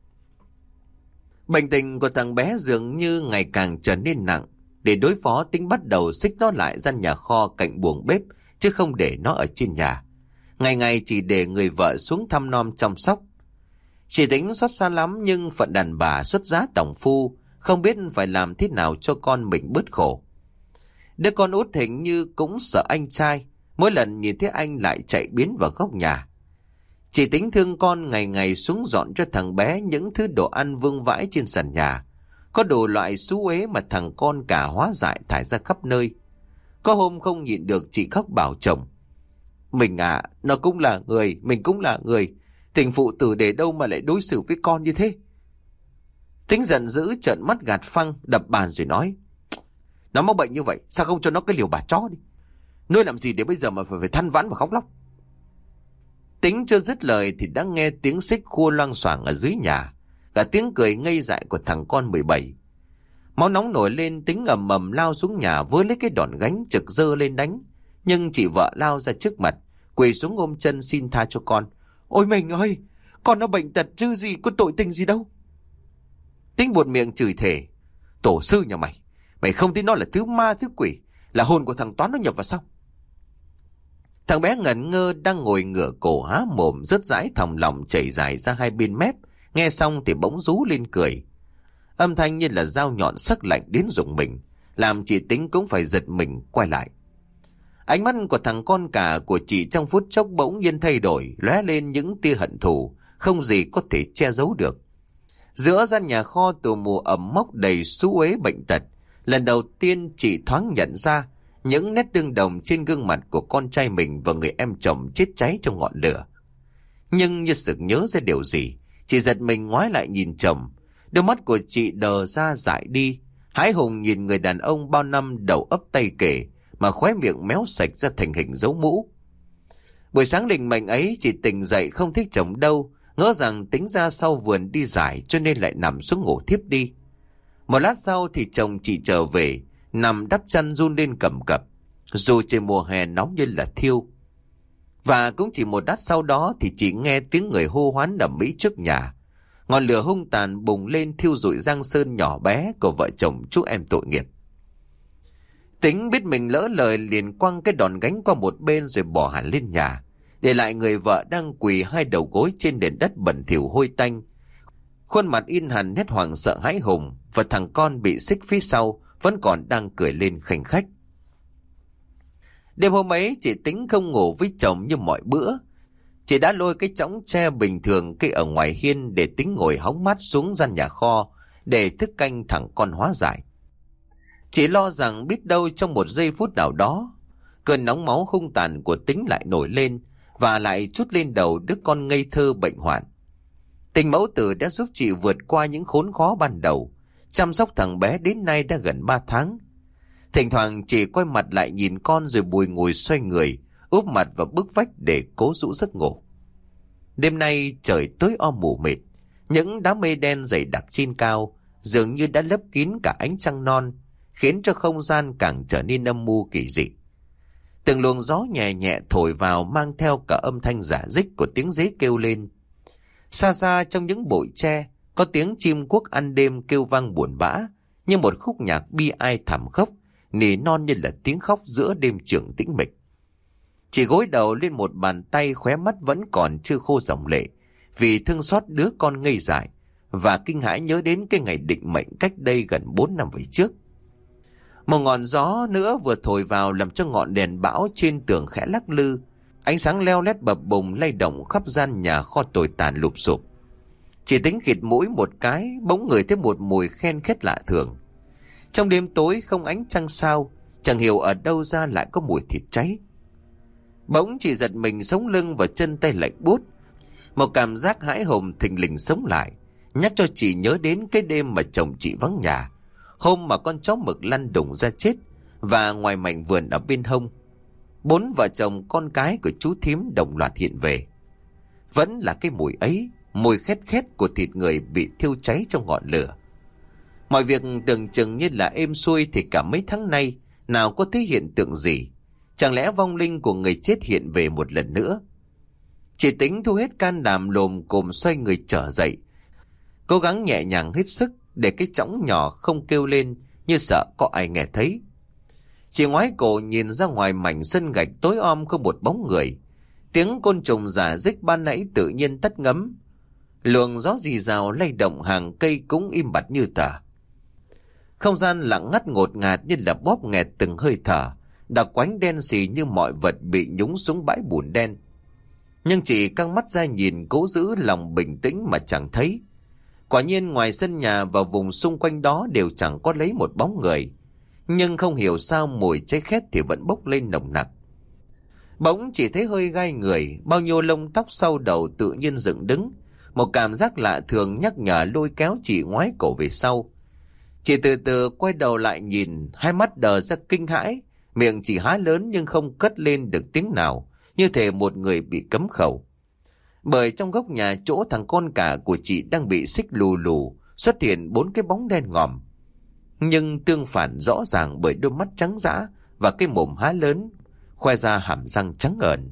Bệnh tình của thằng bé dường như ngày càng trở nên nặng. Để đối phó, Tính bắt đầu xích nó lại gian nhà kho cạnh buồng bếp, chứ không để nó ở trên nhà. Ngày ngày chỉ để người vợ xuống thăm nom chăm sóc. Chị Tính xót xa lắm, nhưng phận đàn bà xuất giá tòng phu, không biết phải làm thế nào cho con mình bớt khổ. Đứa con út hình như cũng sợ anh trai, mỗi lần nhìn thấy anh lại chạy biến vào góc nhà. Chị Tính thương con, ngày ngày xuống dọn cho thằng bé những thứ đồ ăn vương vãi trên sàn nhà. Có đồ loại xú uế mà thằng con cả hóa dại thải ra khắp nơi. Có hôm không nhịn được, chị khóc bảo chồng: Mình à, nó cũng là người, mình cũng là người. Tình phụ tử để đâu mà lại đối xử với con như thế. Tính giận dữ trợn mắt gạt phăng, đập bàn rồi nói: Nó mắc bệnh như vậy, sao không cho nó cái liều bà chó đi? Nuôi làm gì để bây giờ mà phải, phải than vãn và khóc lóc. Tính chưa dứt lời thì đã nghe tiếng xích khua loang xoảng ở dưới nhà, cả tiếng cười ngây dại của thằng con mười bảy. Máu nóng nổi lên, Tính ầm ầm lao xuống nhà với lấy cái đòn gánh trực dơ lên đánh. Nhưng chị vợ lao ra trước mặt, quỳ xuống ôm chân xin tha cho con. Ôi mình ơi, con nó bệnh tật chứ gì, có tội tình gì đâu. Tính buột miệng chửi thề: Tổ sư nhà mày, mày không tin nó là thứ ma thứ quỷ, là hồn của thằng Toán nó nhập vào sao? Thằng bé ngẩn ngơ đang ngồi ngửa cổ há mồm, rớt rãi thòng lòng chảy dài ra hai bên mép. Nghe xong thì bỗng rú lên cười. Âm thanh như là dao nhọn sắc lạnh đến rụng mình, làm chị Tính cũng phải giật mình quay lại. Ánh mắt của thằng con cả của chị trong phút chốc bỗng nhiên thay đổi, lóe lên những tia hận thù không gì có thể che giấu được. Giữa gian nhà kho tù mù ẩm mốc đầy xú uế bệnh tật, lần đầu tiên chị thoáng nhận ra những nét tương đồng trên gương mặt của con trai mình và người em chồng chết cháy trong ngọn lửa. Nhưng như sực nhớ ra điều gì, chị giật mình ngoái lại nhìn chồng. Đôi mắt của chị đờ ra dại đi, hãi hùng nhìn người đàn ông bao năm đầu ấp tay kể mà khóe miệng méo sạch ra thành hình dấu mũ. Buổi sáng định mệnh ấy, chị tỉnh dậy không thích chồng đâu, ngỡ rằng Tính ra sau vườn đi giải cho nên lại nằm xuống ngủ thiếp đi. Một lát sau thì chồng chị trở về, nằm đắp chăn run lên cầm cập, dù trên mùa hè nóng như là thiêu. Và cũng chỉ một lát sau đó thì chị nghe tiếng người hô hoán ầm ĩ trước nhà. Ngọn lửa hung tàn bùng lên thiêu rụi giang sơn nhỏ bé của vợ chồng chú em tội nghiệp. Tính biết mình lỡ lời liền quăng cái đòn gánh qua một bên rồi bỏ hẳn lên nhà, để lại người vợ đang quỳ hai đầu gối trên nền đất bẩn thỉu hôi tanh, khuôn mặt in hằn nét hoảng sợ hãi hùng, và thằng con bị xích phía sau vẫn còn đang cười lên khanh khách. Đêm hôm ấy chị Tính không ngủ với chồng như mọi bữa. Chị đã lôi cái chõng tre bình thường cây ở ngoài hiên để Tính ngồi hóng mát xuống gian nhà kho để thức canh thằng con hóa giải. Chị lo rằng biết đâu trong một giây phút nào đó Cơn nóng máu hung tàn của Tính lại nổi lên, và lại trút lên đầu đứa con ngây thơ bệnh hoạn. Tình mẫu tử đã giúp chị vượt qua những khốn khó ban đầu, chăm sóc thằng bé đến nay đã gần ba tháng. Thỉnh thoảng chị quay mặt lại nhìn con rồi bùi ngùi xoay người, úp mặt vào bức vách để cố rũ giấc ngủ. Đêm nay trời tối om mù mịt, những đám mây đen dày đặc trên cao dường như đã lấp kín cả ánh trăng non, khiến cho không gian càng trở nên âm mưu kỳ dị. Từng luồng gió nhẹ nhẹ thổi vào mang theo cả âm thanh rả rích của tiếng dế kêu lên. Xa xa trong những bụi tre có tiếng chim cuốc ăn đêm kêu vang buồn bã, như một khúc nhạc bi ai thảm khốc, nỉ non như là tiếng khóc giữa đêm trường tĩnh mịch. Chị gối đầu lên một bàn tay, khóe mắt vẫn còn chưa khô dòng lệ, vì thương xót đứa con ngây dại và kinh hãi nhớ đến cái ngày định mệnh cách đây gần bốn năm về trước. Một ngọn gió nữa vừa thổi vào làm cho ngọn đèn bão trên tường khẽ lắc lư, ánh sáng leo lét bập bùng lay động khắp gian nhà kho tồi tàn lụp xụp. Chỉ Tính khịt mũi một cái, bỗng ngửi thấy một mùi khen khét lạ thường. Trong đêm tối không ánh trăng sao, chẳng hiểu ở đâu ra lại có mùi thịt cháy. Bỗng chị giật mình sống lưng và chân tay lạnh buốt. Một cảm giác hãi hùng thình lình sống lại, nhắc cho chị nhớ đến cái đêm mà chồng chị vắng nhà, hôm mà con chó mực lăn đùng ra chết, và ngoài mảnh vườn ở bên hông, bốn vợ chồng con cái của chú thím đồng loạt hiện về. Vẫn là cái mùi ấy, mùi khét khét của thịt người bị thiêu cháy trong ngọn lửa. Mọi việc tưởng chừng như là êm xuôi thì cả mấy tháng nay nào có thấy hiện tượng gì. Chẳng lẽ vong linh của người chết hiện về một lần nữa? Chị Tính thu hết can đảm lồm cồm xoay người trở dậy, cố gắng nhẹ nhàng hết sức để cái chõng nhỏ không kêu lên như sợ có ai nghe thấy. Chị ngoái cổ nhìn ra ngoài mảnh sân gạch tối om không một bóng người. Tiếng côn trùng rả rích ban nãy tự nhiên tắt ngấm. Luồng gió rì rào lay động hàng cây cũng im bặt như tờ. Không gian lặng ngắt ngột ngạt như là bóp nghẹt từng hơi thở, đặc quánh đen xì như mọi vật bị nhúng xuống bãi bùn đen. Nhưng chị căng mắt ra nhìn, cố giữ lòng bình tĩnh mà chẳng thấy. Quả nhiên ngoài sân nhà và vùng xung quanh đó đều chẳng có lấy một bóng người. Nhưng không hiểu sao mùi cháy khét thì vẫn bốc lên nồng nặc. Bỗng chỉ thấy hơi gai người, bao nhiêu lông tóc sau đầu tự nhiên dựng đứng. Một cảm giác lạ thường nhắc nhở lôi kéo chị ngoái cổ về sau. Chị từ từ quay đầu lại nhìn, hai mắt đờ ra kinh hãi, miệng chỉ há lớn nhưng không cất lên được tiếng nào, như thể một người bị cấm khẩu. Bởi trong góc nhà chỗ thằng con cả của chị đang bị xích lù lù, xuất hiện bốn cái bóng đen ngòm. Nhưng tương phản rõ ràng bởi đôi mắt trắng dã và cái mồm há lớn, khoe ra hàm răng trắng ợn.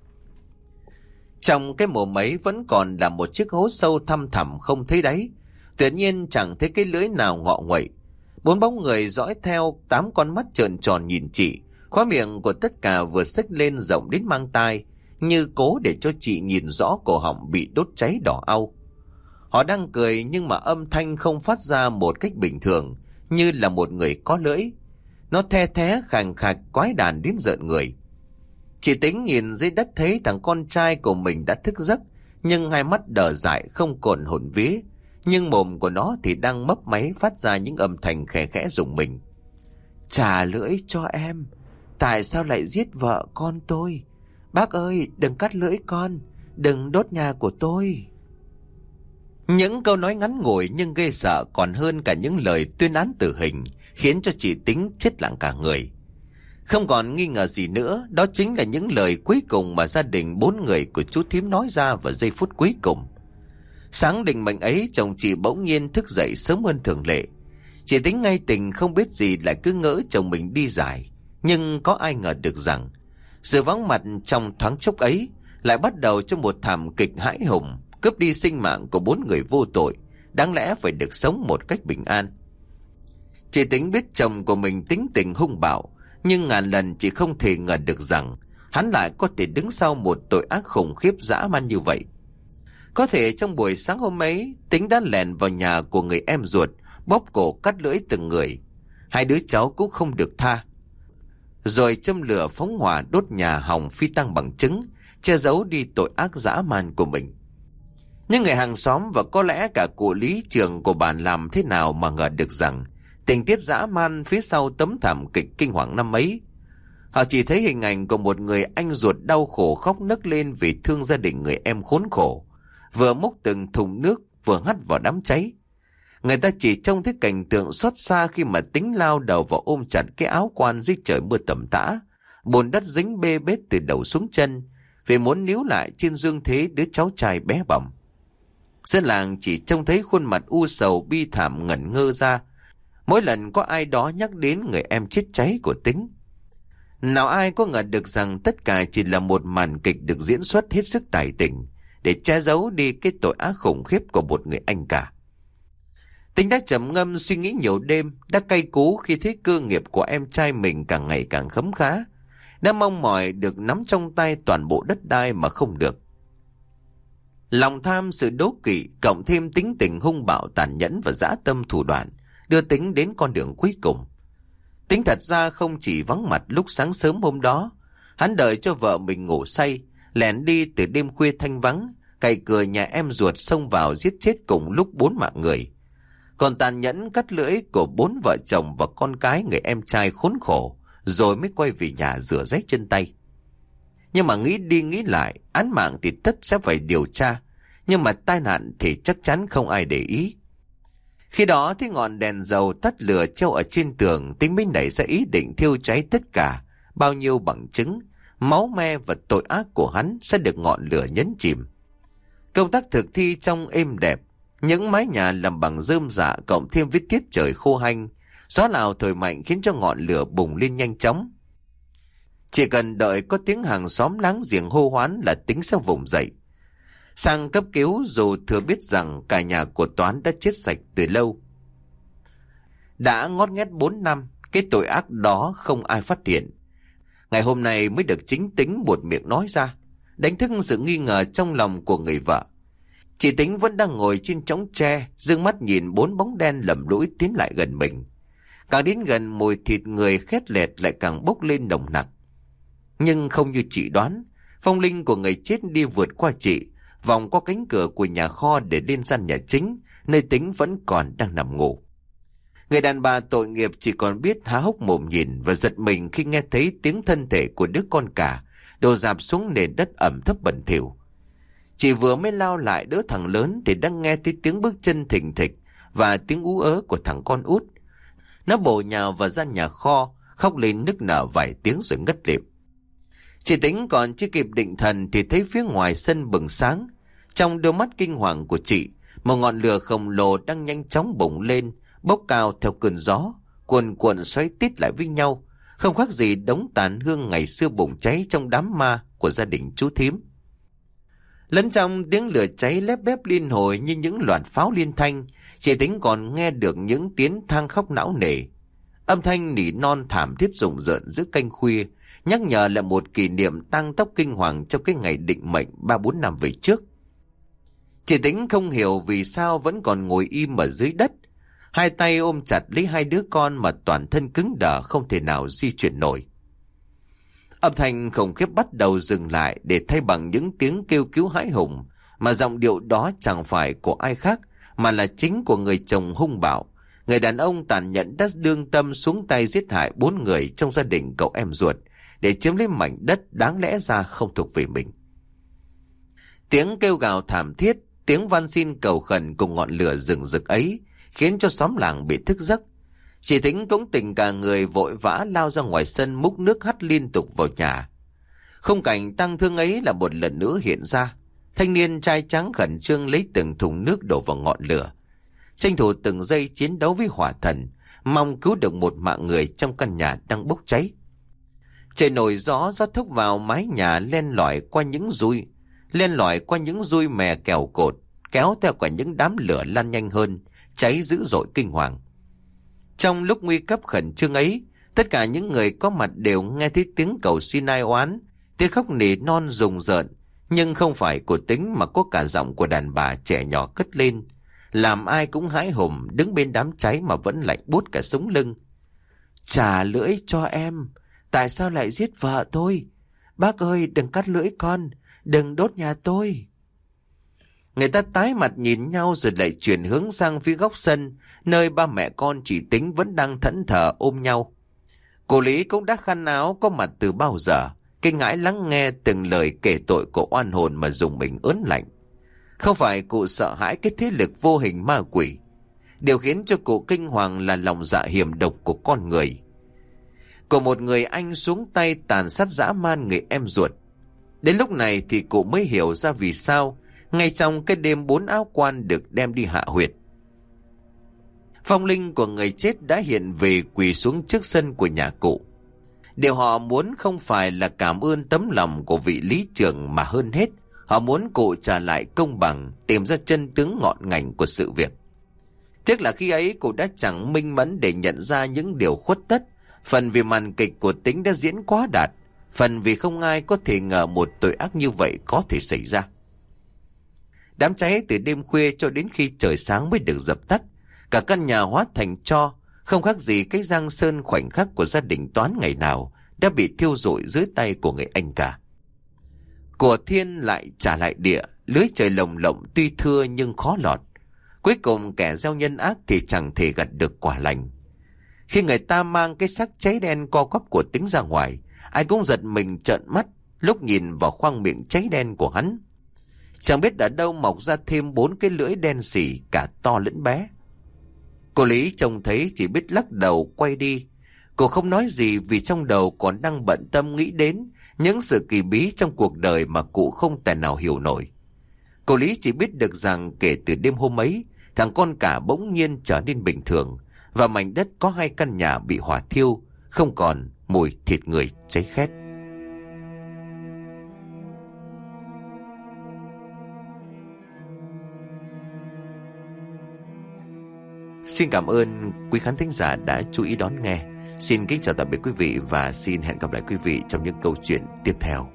Trong cái mồm ấy vẫn còn là một chiếc hố sâu thăm thẳm không thấy đáy, tuyệt nhiên chẳng thấy cái lưỡi nào ngọ nguậy. Bốn bóng người dõi theo, tám con mắt trợn tròn nhìn chị, khóe miệng của tất cả vừa xếch lên rộng đến mang tai, như cố để cho chị nhìn rõ cổ họng bị đốt cháy đỏ au. Họ đang cười nhưng mà âm thanh không phát ra một cách bình thường, như là một người có lưỡi. Nó the thé khàn khạch quái đản đến rợn người. Chị Tính nhìn dưới đất thấy thằng con trai của mình đã thức giấc, nhưng hai mắt đờ dại không còn hồn vía, nhưng mồm của nó thì đang mấp máy phát ra những âm thanh khẽ khẽ rùng mình. Trả lưỡi cho em, tại sao lại giết vợ con tôi? Bác ơi, đừng cắt lưỡi con, đừng đốt nhà của tôi. Những câu nói ngắn ngủi nhưng ghê sợ còn hơn cả những lời tuyên án tử hình, khiến cho chị Tính chết lặng cả người. Không còn nghi ngờ gì nữa, đó chính là những lời cuối cùng mà gia đình bốn người của chú thím nói ra vào giây phút cuối cùng. Sáng định mệnh ấy, chồng chị bỗng nhiên thức dậy sớm hơn thường lệ. Chị Tính ngay tình không biết gì lại cứ ngỡ chồng mình đi giải, nhưng có ai ngờ được rằng sự vắng mặt trong thoáng chốc ấy lại bắt đầu cho một thảm kịch hãi hùng, cướp đi sinh mạng của bốn người vô tội, đáng lẽ phải được sống một cách bình an. Chị Tính biết chồng của mình tính tình hung bạo, nhưng ngàn lần chị không thể ngờ được rằng hắn lại có thể đứng sau một tội ác khủng khiếp dã man như vậy. Có thể trong buổi sáng hôm ấy, Tính đã lèn vào nhà của người em ruột, bóp cổ cắt lưỡi từng người. Hai đứa cháu cũng không được tha. Rồi châm lửa phóng hỏa đốt nhà hòng phi tang bằng chứng, che giấu đi tội ác dã man của mình. Nhưng người hàng xóm và có lẽ cả cụ lý trưởng của bản làm thế nào mà ngờ được rằng tình tiết dã man phía sau tấm thảm kịch kinh hoàng năm ấy, Họ chỉ thấy hình ảnh của một người anh ruột đau khổ khóc nấc lên vì thương gia đình người em khốn khổ, vừa múc từng thùng nước vừa hắt vào đám cháy. Người ta chỉ trông thấy cảnh tượng xót xa khi mà Tính lao đầu vào ôm chặt cái áo quan dưới trời mưa tầm tã, bùn đất dính bê bết từ đầu xuống chân, vì muốn níu lại trên dương thế đứa cháu trai bé bỏng. Dân làng chỉ trông thấy khuôn mặt u sầu bi thảm ngẩn ngơ ra mỗi lần có ai đó nhắc đến người em chết cháy của Tính. Nào ai có ngờ được rằng tất cả chỉ là một màn kịch được diễn xuất hết sức tài tình để che giấu đi cái tội ác khủng khiếp của một người anh cả. Tính đã trầm ngâm suy nghĩ nhiều đêm, đã cay cú khi thấy cơ nghiệp của em trai mình càng ngày càng khấm khá, đã mong mỏi được nắm trong tay toàn bộ đất đai mà không được. Lòng tham, sự đố kỵ cộng thêm tính tình hung bạo tàn nhẫn và dã tâm thủ đoạn đưa Tính đến con đường cuối cùng. Tính thật ra không chỉ vắng mặt lúc sáng sớm hôm đó, hắn đợi cho vợ mình ngủ say, lẻn đi từ đêm khuya thanh vắng, cày cửa nhà em ruột xông vào giết chết cùng lúc bốn mạng người, còn tàn nhẫn cắt lưỡi của bốn vợ chồng và con cái người em trai khốn khổ, rồi mới quay về nhà rửa rách chân tay. Nhưng mà nghĩ đi nghĩ lại, án mạng thì tất sẽ phải điều tra, nhưng mà tai nạn thì chắc chắn không ai để ý. Khi đó thì ngọn đèn dầu tắt lửa treo ở trên tường, Tính mới nảy ra ý định thiêu cháy tất cả, bao nhiêu bằng chứng, máu me và tội ác của hắn sẽ được ngọn lửa nhấn chìm. Công tác thực thi trong êm đẹp, những mái nhà làm bằng rơm rạ cộng thêm với tiết trời khô hanh, gió lào thổi mạnh khiến cho ngọn lửa bùng lên nhanh chóng. Chỉ cần đợi có tiếng hàng xóm láng giềng hô hoán là Tính sẽ vùng dậy sang cấp cứu, dù thừa biết rằng cả nhà của Toán đã chết sạch từ lâu. Đã ngót nghét bốn năm, cái tội ác đó không ai phát hiện. Ngày hôm nay mới được chính Tính buột miệng nói ra, đánh thức sự nghi ngờ trong lòng của người vợ. Chị Tính vẫn đang ngồi trên chõng tre, dương mắt nhìn bốn bóng đen lầm lũi tiến lại gần mình. Càng đến gần, mùi thịt người khét lẹt lại càng bốc lên nồng nặc. Nhưng không như chị đoán, phong linh của người chết đi vượt qua chị, vòng qua cánh cửa của nhà kho để lên gian nhà chính, nơi Tính vẫn còn đang nằm ngủ. Người đàn bà tội nghiệp chỉ còn biết há hốc mồm nhìn và giật mình khi nghe thấy tiếng thân thể của đứa con cả đổ rạp xuống nền đất ẩm thấp bẩn thỉu. Chị vừa mới lao lại đỡ thằng lớn thì đang nghe thấy tiếng bước chân thình thịch và tiếng ú ớ của thằng con út. Nó bổ nhào vào gian nhà kho, khóc lên nức nở vài tiếng rồi ngất lịm. Chị Tính còn chưa kịp định thần thì thấy phía ngoài sân bừng sáng. Trong đôi mắt kinh hoàng của chị, một ngọn lửa khổng lồ đang nhanh chóng bùng lên, bốc cao theo cơn gió, cuồn cuộn xoáy tít lại với nhau, không khác gì đống tàn hương ngày xưa bùng cháy trong đám ma của gia đình chú Thím. Lẫn trong tiếng lửa cháy lép bép liên hồi như những loạt pháo liên thanh, chị Tính còn nghe được những tiếng than khóc não nề. Âm thanh nỉ non thảm thiết rùng rợn giữa canh khuya, nhắc nhở là một kỷ niệm tang tóc kinh hoàng trong cái ngày định mệnh ba bốn năm về trước. Chị Tính không hiểu vì sao vẫn còn ngồi im ở dưới đất, hai tay ôm chặt lấy hai đứa con mà toàn thân cứng đờ không thể nào di chuyển nổi. Âm thanh khủng khiếp bắt đầu dừng lại để thay bằng những tiếng kêu cứu hãi hùng, mà giọng điệu đó chẳng phải của ai khác mà là chính của người chồng hung bạo, người đàn ông tàn nhẫn đã đương tâm xuống tay giết hại bốn người trong gia đình cậu em ruột để chiếm lấy mảnh đất đáng lẽ ra không thuộc về mình. Tiếng kêu gào thảm thiết, tiếng van xin cầu khẩn cùng ngọn lửa rừng rực ấy khiến cho xóm làng bị thức giấc. Chị Tính cũng tỉnh cả người, vội vã lao ra ngoài sân múc nước hắt liên tục vào nhà. Khung cảnh tang thương ấy là một lần nữa hiện ra. Thanh niên trai trắng khẩn trương lấy từng thùng nước đổ vào ngọn lửa, tranh thủ từng giây chiến đấu với hỏa thần, mong cứu được một mạng người trong căn nhà đang bốc cháy. Trời nổi gió, gió thốc vào mái nhà len lỏi qua những dùi, len lỏi qua những dùi mè kèo cột, kéo theo cả những đám lửa lan nhanh hơn, cháy dữ dội kinh hoàng. Trong lúc nguy cấp khẩn trương ấy, tất cả những người có mặt đều nghe thấy tiếng cầu xin ai oán, tiếng khóc nỉ non rùng rợn, nhưng không phải của Tính mà có cả giọng của đàn bà trẻ nhỏ cất lên, làm ai cũng hãi hùng đứng bên đám cháy mà vẫn lạnh buốt cả sống lưng. Trả lưỡi cho em, tại sao lại giết vợ tôi? Bác ơi, đừng cắt lưỡi con, đừng đốt nhà tôi. Người ta tái mặt nhìn nhau rồi lại chuyển hướng sang phía góc sân, nơi ba mẹ con chị Tính vẫn đang thẫn thờ ôm nhau. Cô Lý cũng đã khăn áo có mặt từ bao giờ, kinh hãi lắng nghe từng lời kể tội của oan hồn mà dùng mình ớn lạnh. Không phải cụ sợ hãi cái thế lực vô hình ma quỷ. Điều khiến cho cụ kinh hoàng là lòng dạ hiểm độc của con người. Của một người anh xuống tay tàn sát dã man người em ruột. Đến lúc này thì cụ mới hiểu ra vì sao ngay trong cái đêm bốn áo quan được đem đi hạ huyệt, phong linh của người chết đã hiện về quỳ xuống trước sân của nhà cụ. Điều họ muốn không phải là cảm ơn tấm lòng của vị lý trưởng, mà hơn hết họ muốn cụ trả lại công bằng, tìm ra chân tướng ngọn ngành của sự việc. Tiếc là khi ấy cụ đã chẳng minh mẫn để nhận ra những điều khuất tất, phần vì màn kịch của Tính đã diễn quá đạt, phần vì không ai có thể ngờ một tội ác như vậy có thể xảy ra. Đám cháy từ đêm khuya cho đến khi trời sáng mới được dập tắt. Cả căn nhà hóa thành tro, không khác gì cái giang sơn khoảnh khắc của gia đình Toán ngày nào đã bị thiêu rụi dưới tay của người anh cả. Của thiên lại trả lại địa, lưới trời lồng lộng tuy thưa nhưng khó lọt. Cuối cùng kẻ gieo nhân ác thì chẳng thể gặt được quả lành. Khi người ta mang cái xác cháy đen co quắp của Tính ra ngoài, ai cũng giật mình trợn mắt lúc nhìn vào khoang miệng cháy đen của hắn. Chẳng biết ở đâu mọc ra thêm bốn cái lưỡi đen xỉ, cả to lẫn bé. Cô Lý trông thấy chỉ biết lắc đầu quay đi. Cô không nói gì vì trong đầu còn đang bận tâm nghĩ đến những sự kỳ bí trong cuộc đời mà cụ không thể nào hiểu nổi. Cô Lý chỉ biết được rằng kể từ đêm hôm ấy, thằng con cả bỗng nhiên trở nên bình thường, và mảnh đất có hai căn nhà bị hỏa thiêu, không còn mùi thịt người cháy khét. Xin cảm ơn quý khán thính giả đã chú ý đón nghe. Xin kính chào tạm biệt quý vị và xin hẹn gặp lại quý vị trong những câu chuyện tiếp theo.